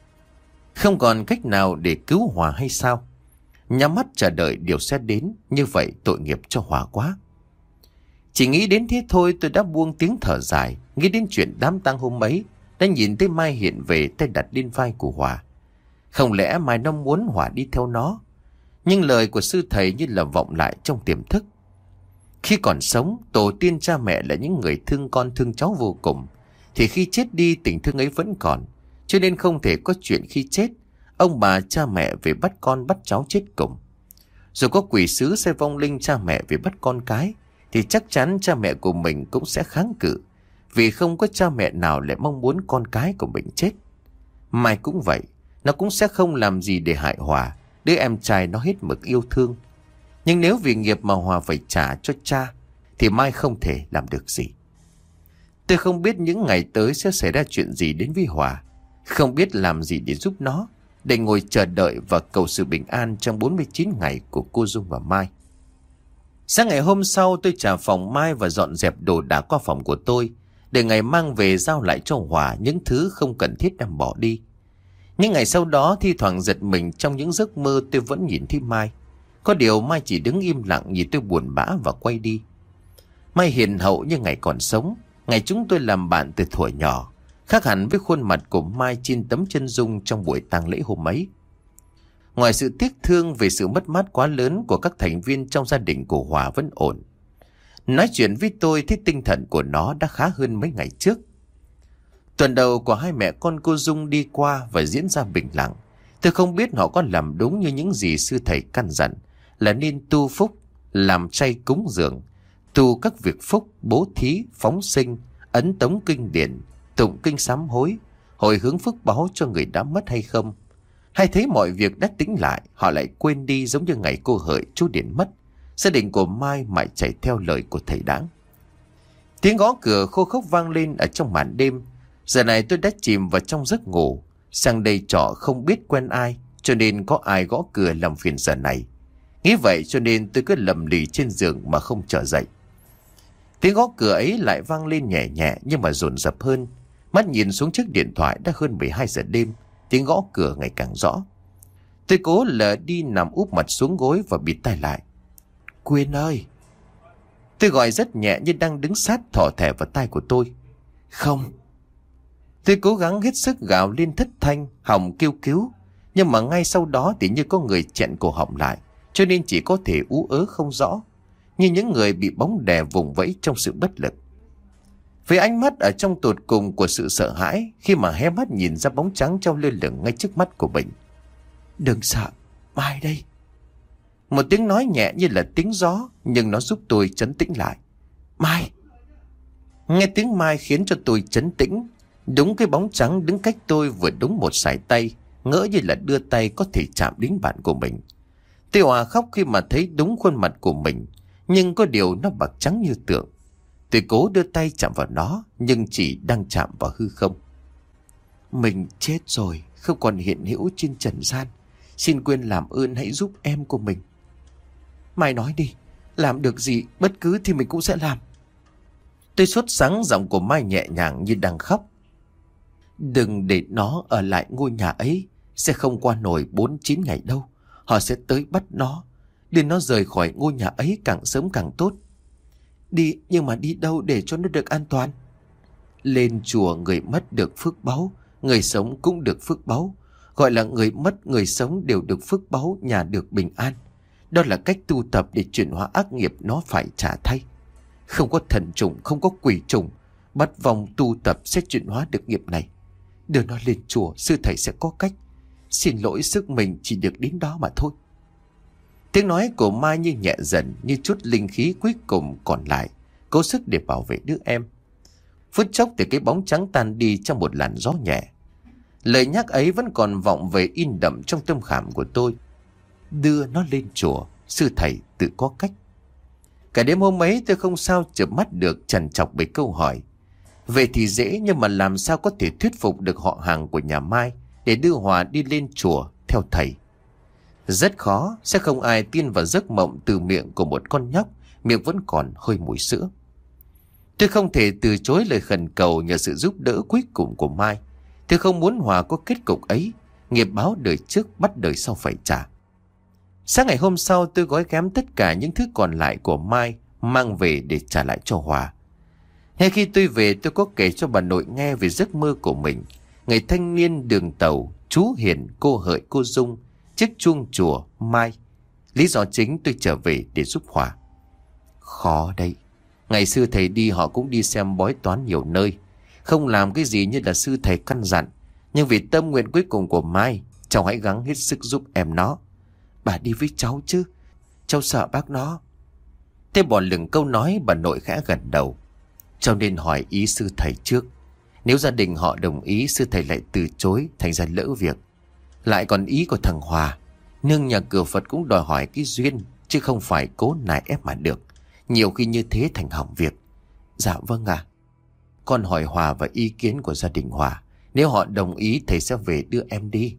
S1: Không còn cách nào để cứu Hòa hay sao? Nhắm mắt chờ đợi điều sẽ đến. Như vậy tội nghiệp cho Hòa quá. Chỉ nghĩ đến thế thôi tôi đã buông tiếng thở dài. Nghĩ đến chuyện đám tang hôm ấy, đã nhìn thấy Mai hiện về, tay đặt lên vai của Hòa. Không lẽ Mai nó muốn Hòa đi theo nó? Nhưng lời của sư thầy như là vọng lại trong tiềm thức. Khi còn sống, tổ tiên cha mẹ là những người thương con thương cháu vô cùng. Thì khi chết đi tình thương ấy vẫn còn. Cho nên không thể có chuyện khi chết ông bà cha mẹ về bắt con bắt cháu chết cùng. Dù có quỷ sứ sai vong linh cha mẹ về bắt con cái, thì chắc chắn cha mẹ của mình cũng sẽ kháng cự. Vì không có cha mẹ nào lại mong muốn con cái của mình chết. Mai cũng vậy. Nó cũng sẽ không làm gì để hại Hòa, đứa em trai nó hết mực yêu thương. Nhưng nếu vì nghiệp mà Hòa phải trả cho cha, thì Mai không thể làm được gì. Tôi không biết những ngày tới sẽ xảy ra chuyện gì đến với Hòa. Không biết làm gì để giúp nó, để ngồi chờ đợi và cầu sự bình an trong bốn mươi chín ngày của cô Dung và Mai. Sáng ngày hôm sau tôi trả phòng Mai và dọn dẹp đồ đạc qua phòng của tôi, để ngày mang về giao lại cho Hòa những thứ không cần thiết đem bỏ đi. Những ngày sau đó thi thoảng giật mình trong những giấc mơ tôi vẫn nhìn thấy Mai. Có điều Mai chỉ đứng im lặng nhìn tôi buồn bã và quay đi. Mai hiền hậu như ngày còn sống, ngày chúng tôi làm bạn từ thuở nhỏ, khác hẳn với khuôn mặt của Mai trên tấm chân dung trong buổi tang lễ hôm ấy. Ngoài sự tiếc thương về sự mất mát quá lớn của các thành viên trong gia đình của Hòa vẫn ổn. Nói chuyện với tôi thấy tinh thần của nó đã khá hơn mấy ngày trước. Tuần đầu của hai mẹ con cô Dung đi qua và diễn ra bình lặng. Tôi không biết họ có làm đúng như những gì sư thầy căn dặn, là nên tu phúc, làm chay cúng dường, tu các việc phúc, bố thí, phóng sinh, ấn tống kinh điển, tụng kinh sám hối, hồi hướng phước báo cho người đã mất hay không. Hay thấy mọi việc đã tính lại, họ lại quên đi giống như ngày cô Hợi chú Điển mất. Gia đình của Mai mãi chạy theo lời của thầy Đáng. Tiếng gõ cửa khô khốc vang lên ở trong màn đêm. Giờ này tôi đã chìm vào trong giấc ngủ. Sang đây trọ không biết quen ai, cho nên có ai gõ cửa làm phiền giờ này. Nghĩ vậy cho nên tôi cứ lầm lì trên giường mà không trở dậy. Tiếng gõ cửa ấy lại vang lên nhẹ nhẹ nhưng mà dồn dập hơn. Mắt nhìn xuống chiếc điện thoại đã hơn mười hai giờ đêm. Tiếng gõ cửa ngày càng rõ. Tôi cố lờ đi nằm úp mặt xuống gối và bịt tai lại. Quyên ơi! Tôi gọi rất nhẹ như đang đứng sát thỏ thẻ vào tai của tôi. Không! Tôi cố gắng hết sức gào lên thất thanh, họng kêu cứu. Nhưng mà ngay sau đó thì như có người chẹn cổ họng lại, cho nên chỉ có thể ú ớ không rõ, như những người bị bóng đè vùng vẫy trong sự bất lực. Với ánh mắt ở trong tột cùng của sự sợ hãi khi mà hé mắt nhìn ra bóng trắng treo lơ lửng ngay trước mắt của mình. Đừng sợ, Mai đây. Một tiếng nói nhẹ như là tiếng gió, nhưng nó giúp tôi trấn tĩnh lại. Mai! Nghe tiếng Mai khiến cho tôi trấn tĩnh. Đúng cái bóng trắng đứng cách tôi vừa đúng một sải tay, ngỡ như là đưa tay có thể chạm đến bạn của mình. Tôi òa khóc khi mà thấy đúng khuôn mặt của mình, nhưng có điều nó bạc trắng như tượng. Tôi cố đưa tay chạm vào nó, nhưng chỉ đang chạm vào hư không. Mình chết rồi, không còn hiện hữu trên trần gian. Xin Quyên làm ơn hãy giúp em của mình. Mai nói đi, làm được gì bất cứ thì mình cũng sẽ làm. Tôi sốt sắng, giọng của Mai nhẹ nhàng như đang khóc. Đừng để nó ở lại ngôi nhà ấy, sẽ không qua nổi bốn chín ngày đâu. Họ sẽ tới bắt nó, để nó rời khỏi ngôi nhà ấy càng sớm càng tốt. Đi, nhưng mà đi đâu để cho nó được an toàn? Lên chùa người mất được phước báu, người sống cũng được phước báu. Gọi là người mất người sống đều được phước báu, nhà được bình an. Đó là cách tu tập để chuyển hóa ác nghiệp nó phải trả thay. Không có thần trùng, không có quỷ trùng, bắt vòng tu tập sẽ chuyển hóa được nghiệp này. Đưa nó lên chùa, sư thầy sẽ có cách. Xin lỗi, sức mình chỉ được đến đó mà thôi. Tiếng nói của Mai như nhẹ dần, như chút linh khí cuối cùng còn lại, cố sức để bảo vệ đứa em. Phút chốc thì cái bóng trắng tan đi trong một làn gió nhẹ. Lời nhắc ấy vẫn còn vọng về in đậm trong tâm khảm của tôi. Đưa nó lên chùa, sư thầy tự có cách. Cả đêm hôm ấy tôi không sao chợp mắt được trằn trọc bởi câu hỏi. Về thì dễ, nhưng mà làm sao có thể thuyết phục được họ hàng của nhà Mai để đưa Hòa đi lên chùa theo thầy? Rất khó, sẽ không ai tin vào giấc mộng từ miệng của một con nhóc miệng vẫn còn hơi mùi sữa. Tôi không thể từ chối lời khẩn cầu nhờ sự giúp đỡ cuối cùng của Mai. Tôi không muốn Hòa có kết cục ấy, nghiệp báo đời trước bắt đời sau phải trả. Sáng ngày hôm sau, tôi gói ghém tất cả những thứ còn lại của Mai mang về để trả lại cho Hòa. Ngay khi tôi về, tôi có kể cho bà nội nghe về giấc mơ của mình. Người thanh niên đường tàu, chú Hiền, cô Hợi, cô Dung, chiếc chuông chùa, Mai. Lý do chính tôi trở về để giúp Hòa. Khó đây. Ngày xưa thầy đi họ cũng đi xem bói toán nhiều nơi, không làm cái gì như là sư thầy căn dặn. Nhưng vì tâm nguyện cuối cùng của Mai, cháu hãy gắng hết sức giúp em nó. Bà đi với cháu chứ, cháu sợ bác nó. Thế bỏ lửng câu nói, bà nội khẽ gật đầu. Cháu nên hỏi ý sư thầy trước. Nếu gia đình họ đồng ý, sư thầy lại từ chối, thành ra lỡ việc. Lại còn ý của thằng Hòa, nương nhà cửa Phật cũng đòi hỏi cái duyên, chứ không phải cố nài ép mà được. Nhiều khi như thế thành hỏng việc. Dạ vâng ạ. À. Con hỏi Hòa và ý kiến của gia đình Hòa. Nếu họ đồng ý thầy sẽ về đưa em đi.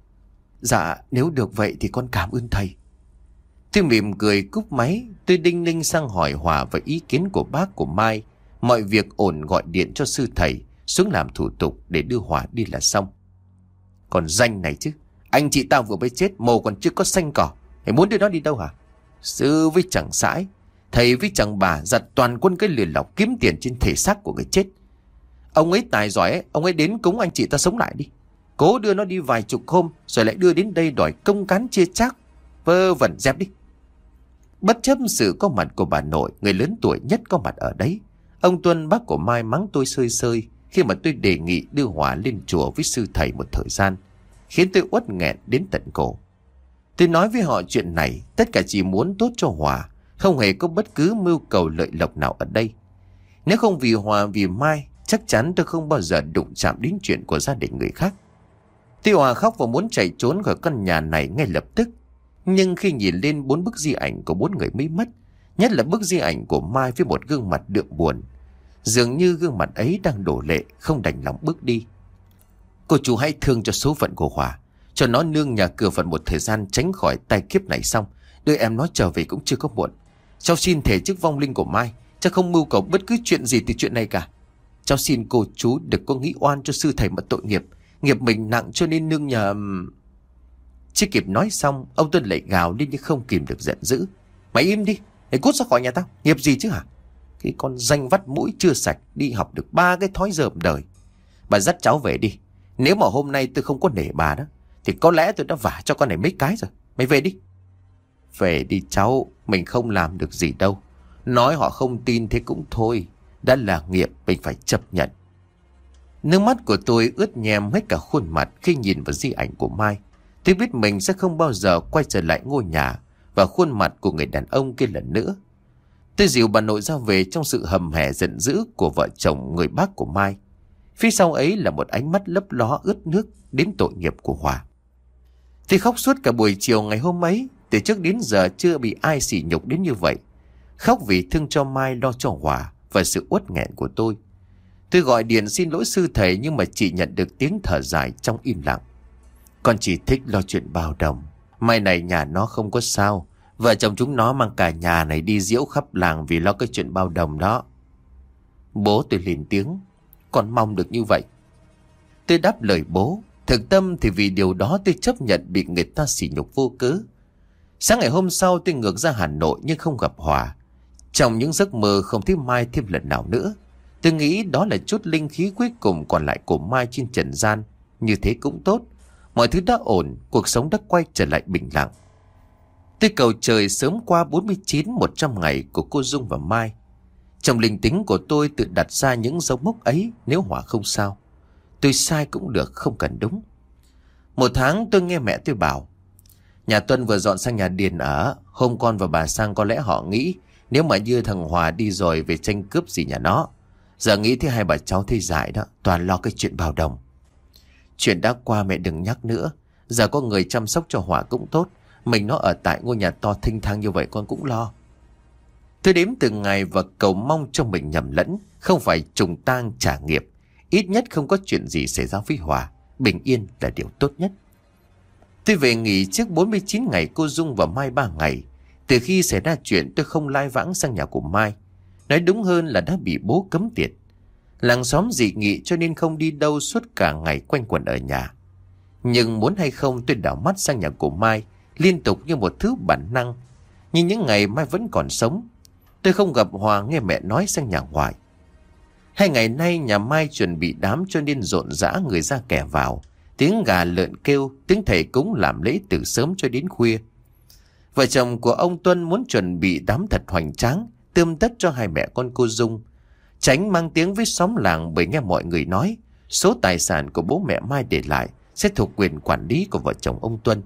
S1: Dạ nếu được vậy thì con cảm ơn thầy. Tôi mỉm cười cúp máy. Tôi đinh ninh sang hỏi Hòa và ý kiến của bác của Mai. Mọi việc ổn gọi điện cho sư thầy xuống làm thủ tục để đưa Hòa đi là xong. Còn danh này chứ, anh chị tao vừa mới chết, mồ còn chưa có xanh cỏ, mày muốn đưa nó đi đâu hả? Sư với chẳng sãi, thầy với chẳng bà giặt toàn quân cái lừa lọc kiếm tiền trên thể xác của người chết. Ông ấy tài giỏi ấy, ông ấy đến cúng anh chị ta sống lại đi. Cố đưa nó đi vài chục hôm rồi lại đưa đến đây đòi công cán chia chác. Vơ vẩn dẹp đi. Bất chấp sự có mặt của bà nội, người lớn tuổi nhất có mặt ở đấy, ông Tuân bác của Mai mắng tôi sơi sơi khi mà tôi đề nghị đưa Hòa lên chùa với sư thầy một thời gian, khiến tôi uất nghẹn đến tận cổ. Tôi nói với họ chuyện này tất cả chỉ muốn tốt cho Hòa, không hề có bất cứ mưu cầu lợi lộc nào ở đây. Nếu không vì Hòa vì Mai, chắc chắn tôi không bao giờ đụng chạm đến chuyện của gia đình người khác. Tôi Hòa khóc và muốn chạy trốn khỏi căn nhà này ngay lập tức. Nhưng khi nhìn lên bốn bức di ảnh của bốn người mới mất, nhất là bức di ảnh của Mai với một gương mặt đượm buồn, dường như gương mặt ấy đang đổ lệ, không đành lòng bước đi. Cô chú hãy thương cho số phận của Hòa, cho nó nương nhà cửa Phật một thời gian tránh khỏi tai kiếp này xong, đưa em nó trở về cũng chưa có muộn. Cháu xin thề trước vong linh của Mai, cháu không mưu cầu bất cứ chuyện gì từ chuyện này cả. Cháu xin cô chú đừng có nghĩ oan cho sư thầy mà tội nghiệp, nghiệp mình nặng cho nên nương nhà... Chưa kịp nói xong, ông Tuân lại gào lên nhưng không kìm được giận dữ. Mày im đi, mày cút ra khỏi nhà tao, nghiệp gì chứ hả? Cái con danh vắt mũi chưa sạch, đi học được ba cái thói dởm đời. Bà dắt cháu về đi. Nếu mà hôm nay tôi không có nể bà đó, thì có lẽ tôi đã vả cho con này mấy cái rồi. Mày về đi. Về đi cháu, mình không làm được gì đâu. Nói họ không tin thế cũng thôi. Đã là nghiệp mình phải chấp nhận. Nước mắt của tôi ướt nhèm hết cả khuôn mặt khi nhìn vào di ảnh của Mai. Tôi biết mình sẽ không bao giờ quay trở lại ngôi nhà và khuôn mặt của người đàn ông kia lần nữa. Tôi dìu bà nội ra về trong sự hầm hè giận dữ của vợ chồng người bác của Mai. Phía sau ấy là một ánh mắt lấp ló ướt nước đến tội nghiệp của Hòa. Tôi khóc suốt cả buổi chiều ngày hôm ấy, từ trước đến giờ chưa bị ai sỉ nhục đến như vậy. Khóc vì thương cho Mai, lo cho Hòa và sự uất nghẹn của tôi. Tôi gọi điện xin lỗi sư thầy nhưng mà chỉ nhận được tiếng thở dài trong im lặng. Con chỉ thích lo chuyện bao đồng. Mai này nhà nó không có sao. Vợ chồng chúng nó mang cả nhà này đi diễu khắp làng vì lo cái chuyện bao đồng đó. Bố tôi lên tiếng. Con mong được như vậy. Tôi đáp lời bố. Thực tâm thì vì điều đó tôi chấp nhận bị người ta sỉ nhục vô cớ. Sáng ngày hôm sau tôi ngược ra Hà Nội nhưng không gặp Hòa. Trong những giấc mơ không thấy Mai thêm lần nào nữa. Tôi nghĩ đó là chút linh khí cuối cùng còn lại của Mai trên trần gian. Như thế cũng tốt. Mọi thứ đã ổn, cuộc sống đã quay trở lại bình lặng. Tôi cầu trời sớm qua bốn mươi chín một trăm ngày của cô Dung và Mai. Trong linh tính của tôi tự đặt ra những dấu mốc ấy nếu Hòa không sao. Tôi sai cũng được, không cần đúng. Một tháng tôi nghe mẹ tôi bảo, nhà Tuân vừa dọn sang nhà Điền ở. Hôm con và bà sang có lẽ họ nghĩ nếu mà như thằng Hòa đi rồi về tranh cướp gì nhà nó. Giờ nghĩ thấy hai bà cháu thấy dại đó, toàn lo cái chuyện bào đồng. Chuyện đã qua mẹ đừng nhắc nữa. Giờ có người chăm sóc cho Hòa cũng tốt. Mình nó ở tại ngôi nhà to thinh thang như vậy con cũng lo. Tôi đếm từng ngày và cầu mong cho mình nhầm lẫn, không phải trùng tang trả nghiệp. Ít nhất không có chuyện gì xảy ra với Hòa. Bình yên là điều tốt nhất. Tôi về nghỉ trước bốn mươi chín ngày cô Dung và Mai ba ngày. Từ khi xảy ra chuyện tôi không lai vãng sang nhà của Mai. Nói đúng hơn là đã bị bố cấm tiệt. Làng xóm dị nghị cho nên không đi đâu suốt cả ngày quanh quẩn ở nhà. Nhưng muốn hay không tôi đảo mắt sang nhà của Mai liên tục như một thứ bản năng. Nhưng những ngày Mai vẫn còn sống, tôi không gặp Hòa nghe mẹ nói sang nhà ngoại. Hai ngày nay nhà Mai chuẩn bị đám cho nên rộn rã người ra kẻ vào. Tiếng gà lợn kêu, tiếng thầy cúng làm lễ từ sớm cho đến khuya. Vợ chồng của ông Tuân muốn chuẩn bị đám thật hoành tráng, tươm tất cho hai mẹ con cô Dung. Tránh mang tiếng với xóm làng bởi nghe mọi người nói số tài sản của bố mẹ Mai để lại sẽ thuộc quyền quản lý của vợ chồng ông Tuân.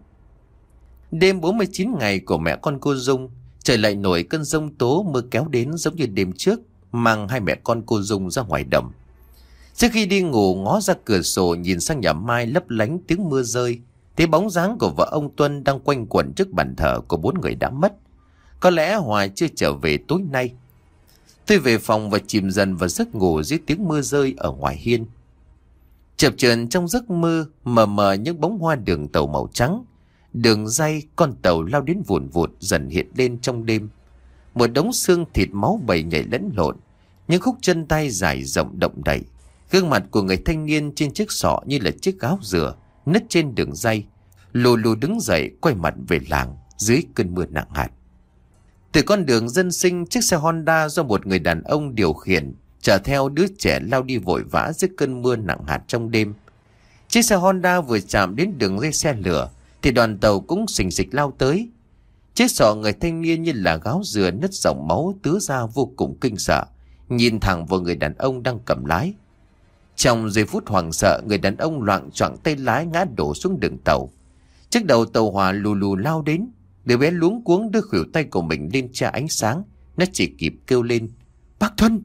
S1: Đêm bốn mươi chín ngày của mẹ con cô Dung, trời lại nổi cơn giông tố, mưa kéo đến giống như đêm trước, mang hai mẹ con cô Dung ra ngoài đồng. Trước khi đi ngủ, ngó ra cửa sổ nhìn sang nhà Mai lấp lánh tiếng mưa rơi, thấy bóng dáng của vợ ông Tuân đang quanh quẩn trước bàn thờ của bốn người đã mất. Có lẽ Hòa chưa trở về tối nay. Tôi về phòng và chìm dần vào giấc ngủ dưới tiếng mưa rơi ở ngoài hiên. Chập chờn trong giấc mơ, mờ mờ những bóng hoa đường tàu màu trắng, đường ray con tàu lao đến vùn vụt dần hiện lên trong đêm. Một đống xương thịt máu bầy nhảy lẫn lộn, những khúc chân tay dài rộng động đậy. Gương mặt của người thanh niên trên chiếc sọ như là chiếc gáo dừa nứt trên đường ray, lù lù đứng dậy quay mặt về làng dưới cơn mưa nặng hạt. Từ con đường dân sinh, chiếc xe Honda do một người đàn ông điều khiển chở theo đứa trẻ lao đi vội vã dưới cơn mưa nặng hạt trong đêm. Chiếc xe Honda vừa chạm đến đường dây xe lửa thì đoàn tàu cũng xình xịch lao tới. Chiếc sọ người thanh niên như là gáo dừa nứt dòng máu tứa ra vô cùng kinh sợ, nhìn thẳng vào người đàn ông đang cầm lái. Trong giây phút hoảng sợ, người đàn ông loạng choạng tay lái ngã đổ xuống đường tàu. Chiếc đầu tàu hỏa lù lù lao đến. Đứa bé luống cuống đưa khuỷu tay của mình lên che ánh sáng. Nó chỉ kịp kêu lên: "Bác Thuân!"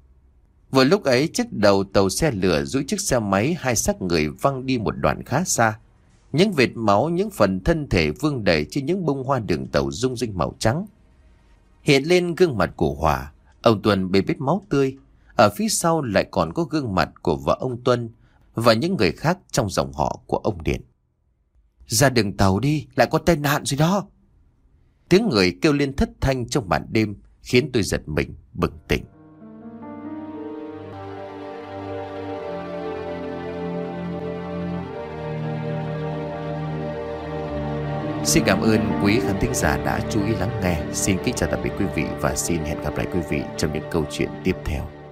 S1: Vừa lúc ấy, chiếc đầu tàu xe lửa dũi chiếc xe máy hai xác người văng đi một đoạn khá xa. Những vệt máu, những phần thân thể vương đầy trên những bông hoa đường tàu rung rinh màu trắng hiện lên gương mặt của Hòa. Ông Tuân bê bết máu tươi. Ở phía sau lại còn có gương mặt của vợ ông Tuân và những người khác trong dòng họ của ông Điền. "Ra đường tàu đi, lại có tai nạn rồi đó!" Tiếng người kêu lên thất thanh trong màn đêm khiến tôi giật mình bừng tỉnh. Xin cảm ơn quý khán thính giả đã chú ý lắng nghe. Xin kính chào tạm biệt quý vị và xin hẹn gặp lại quý vị trong những câu chuyện tiếp theo.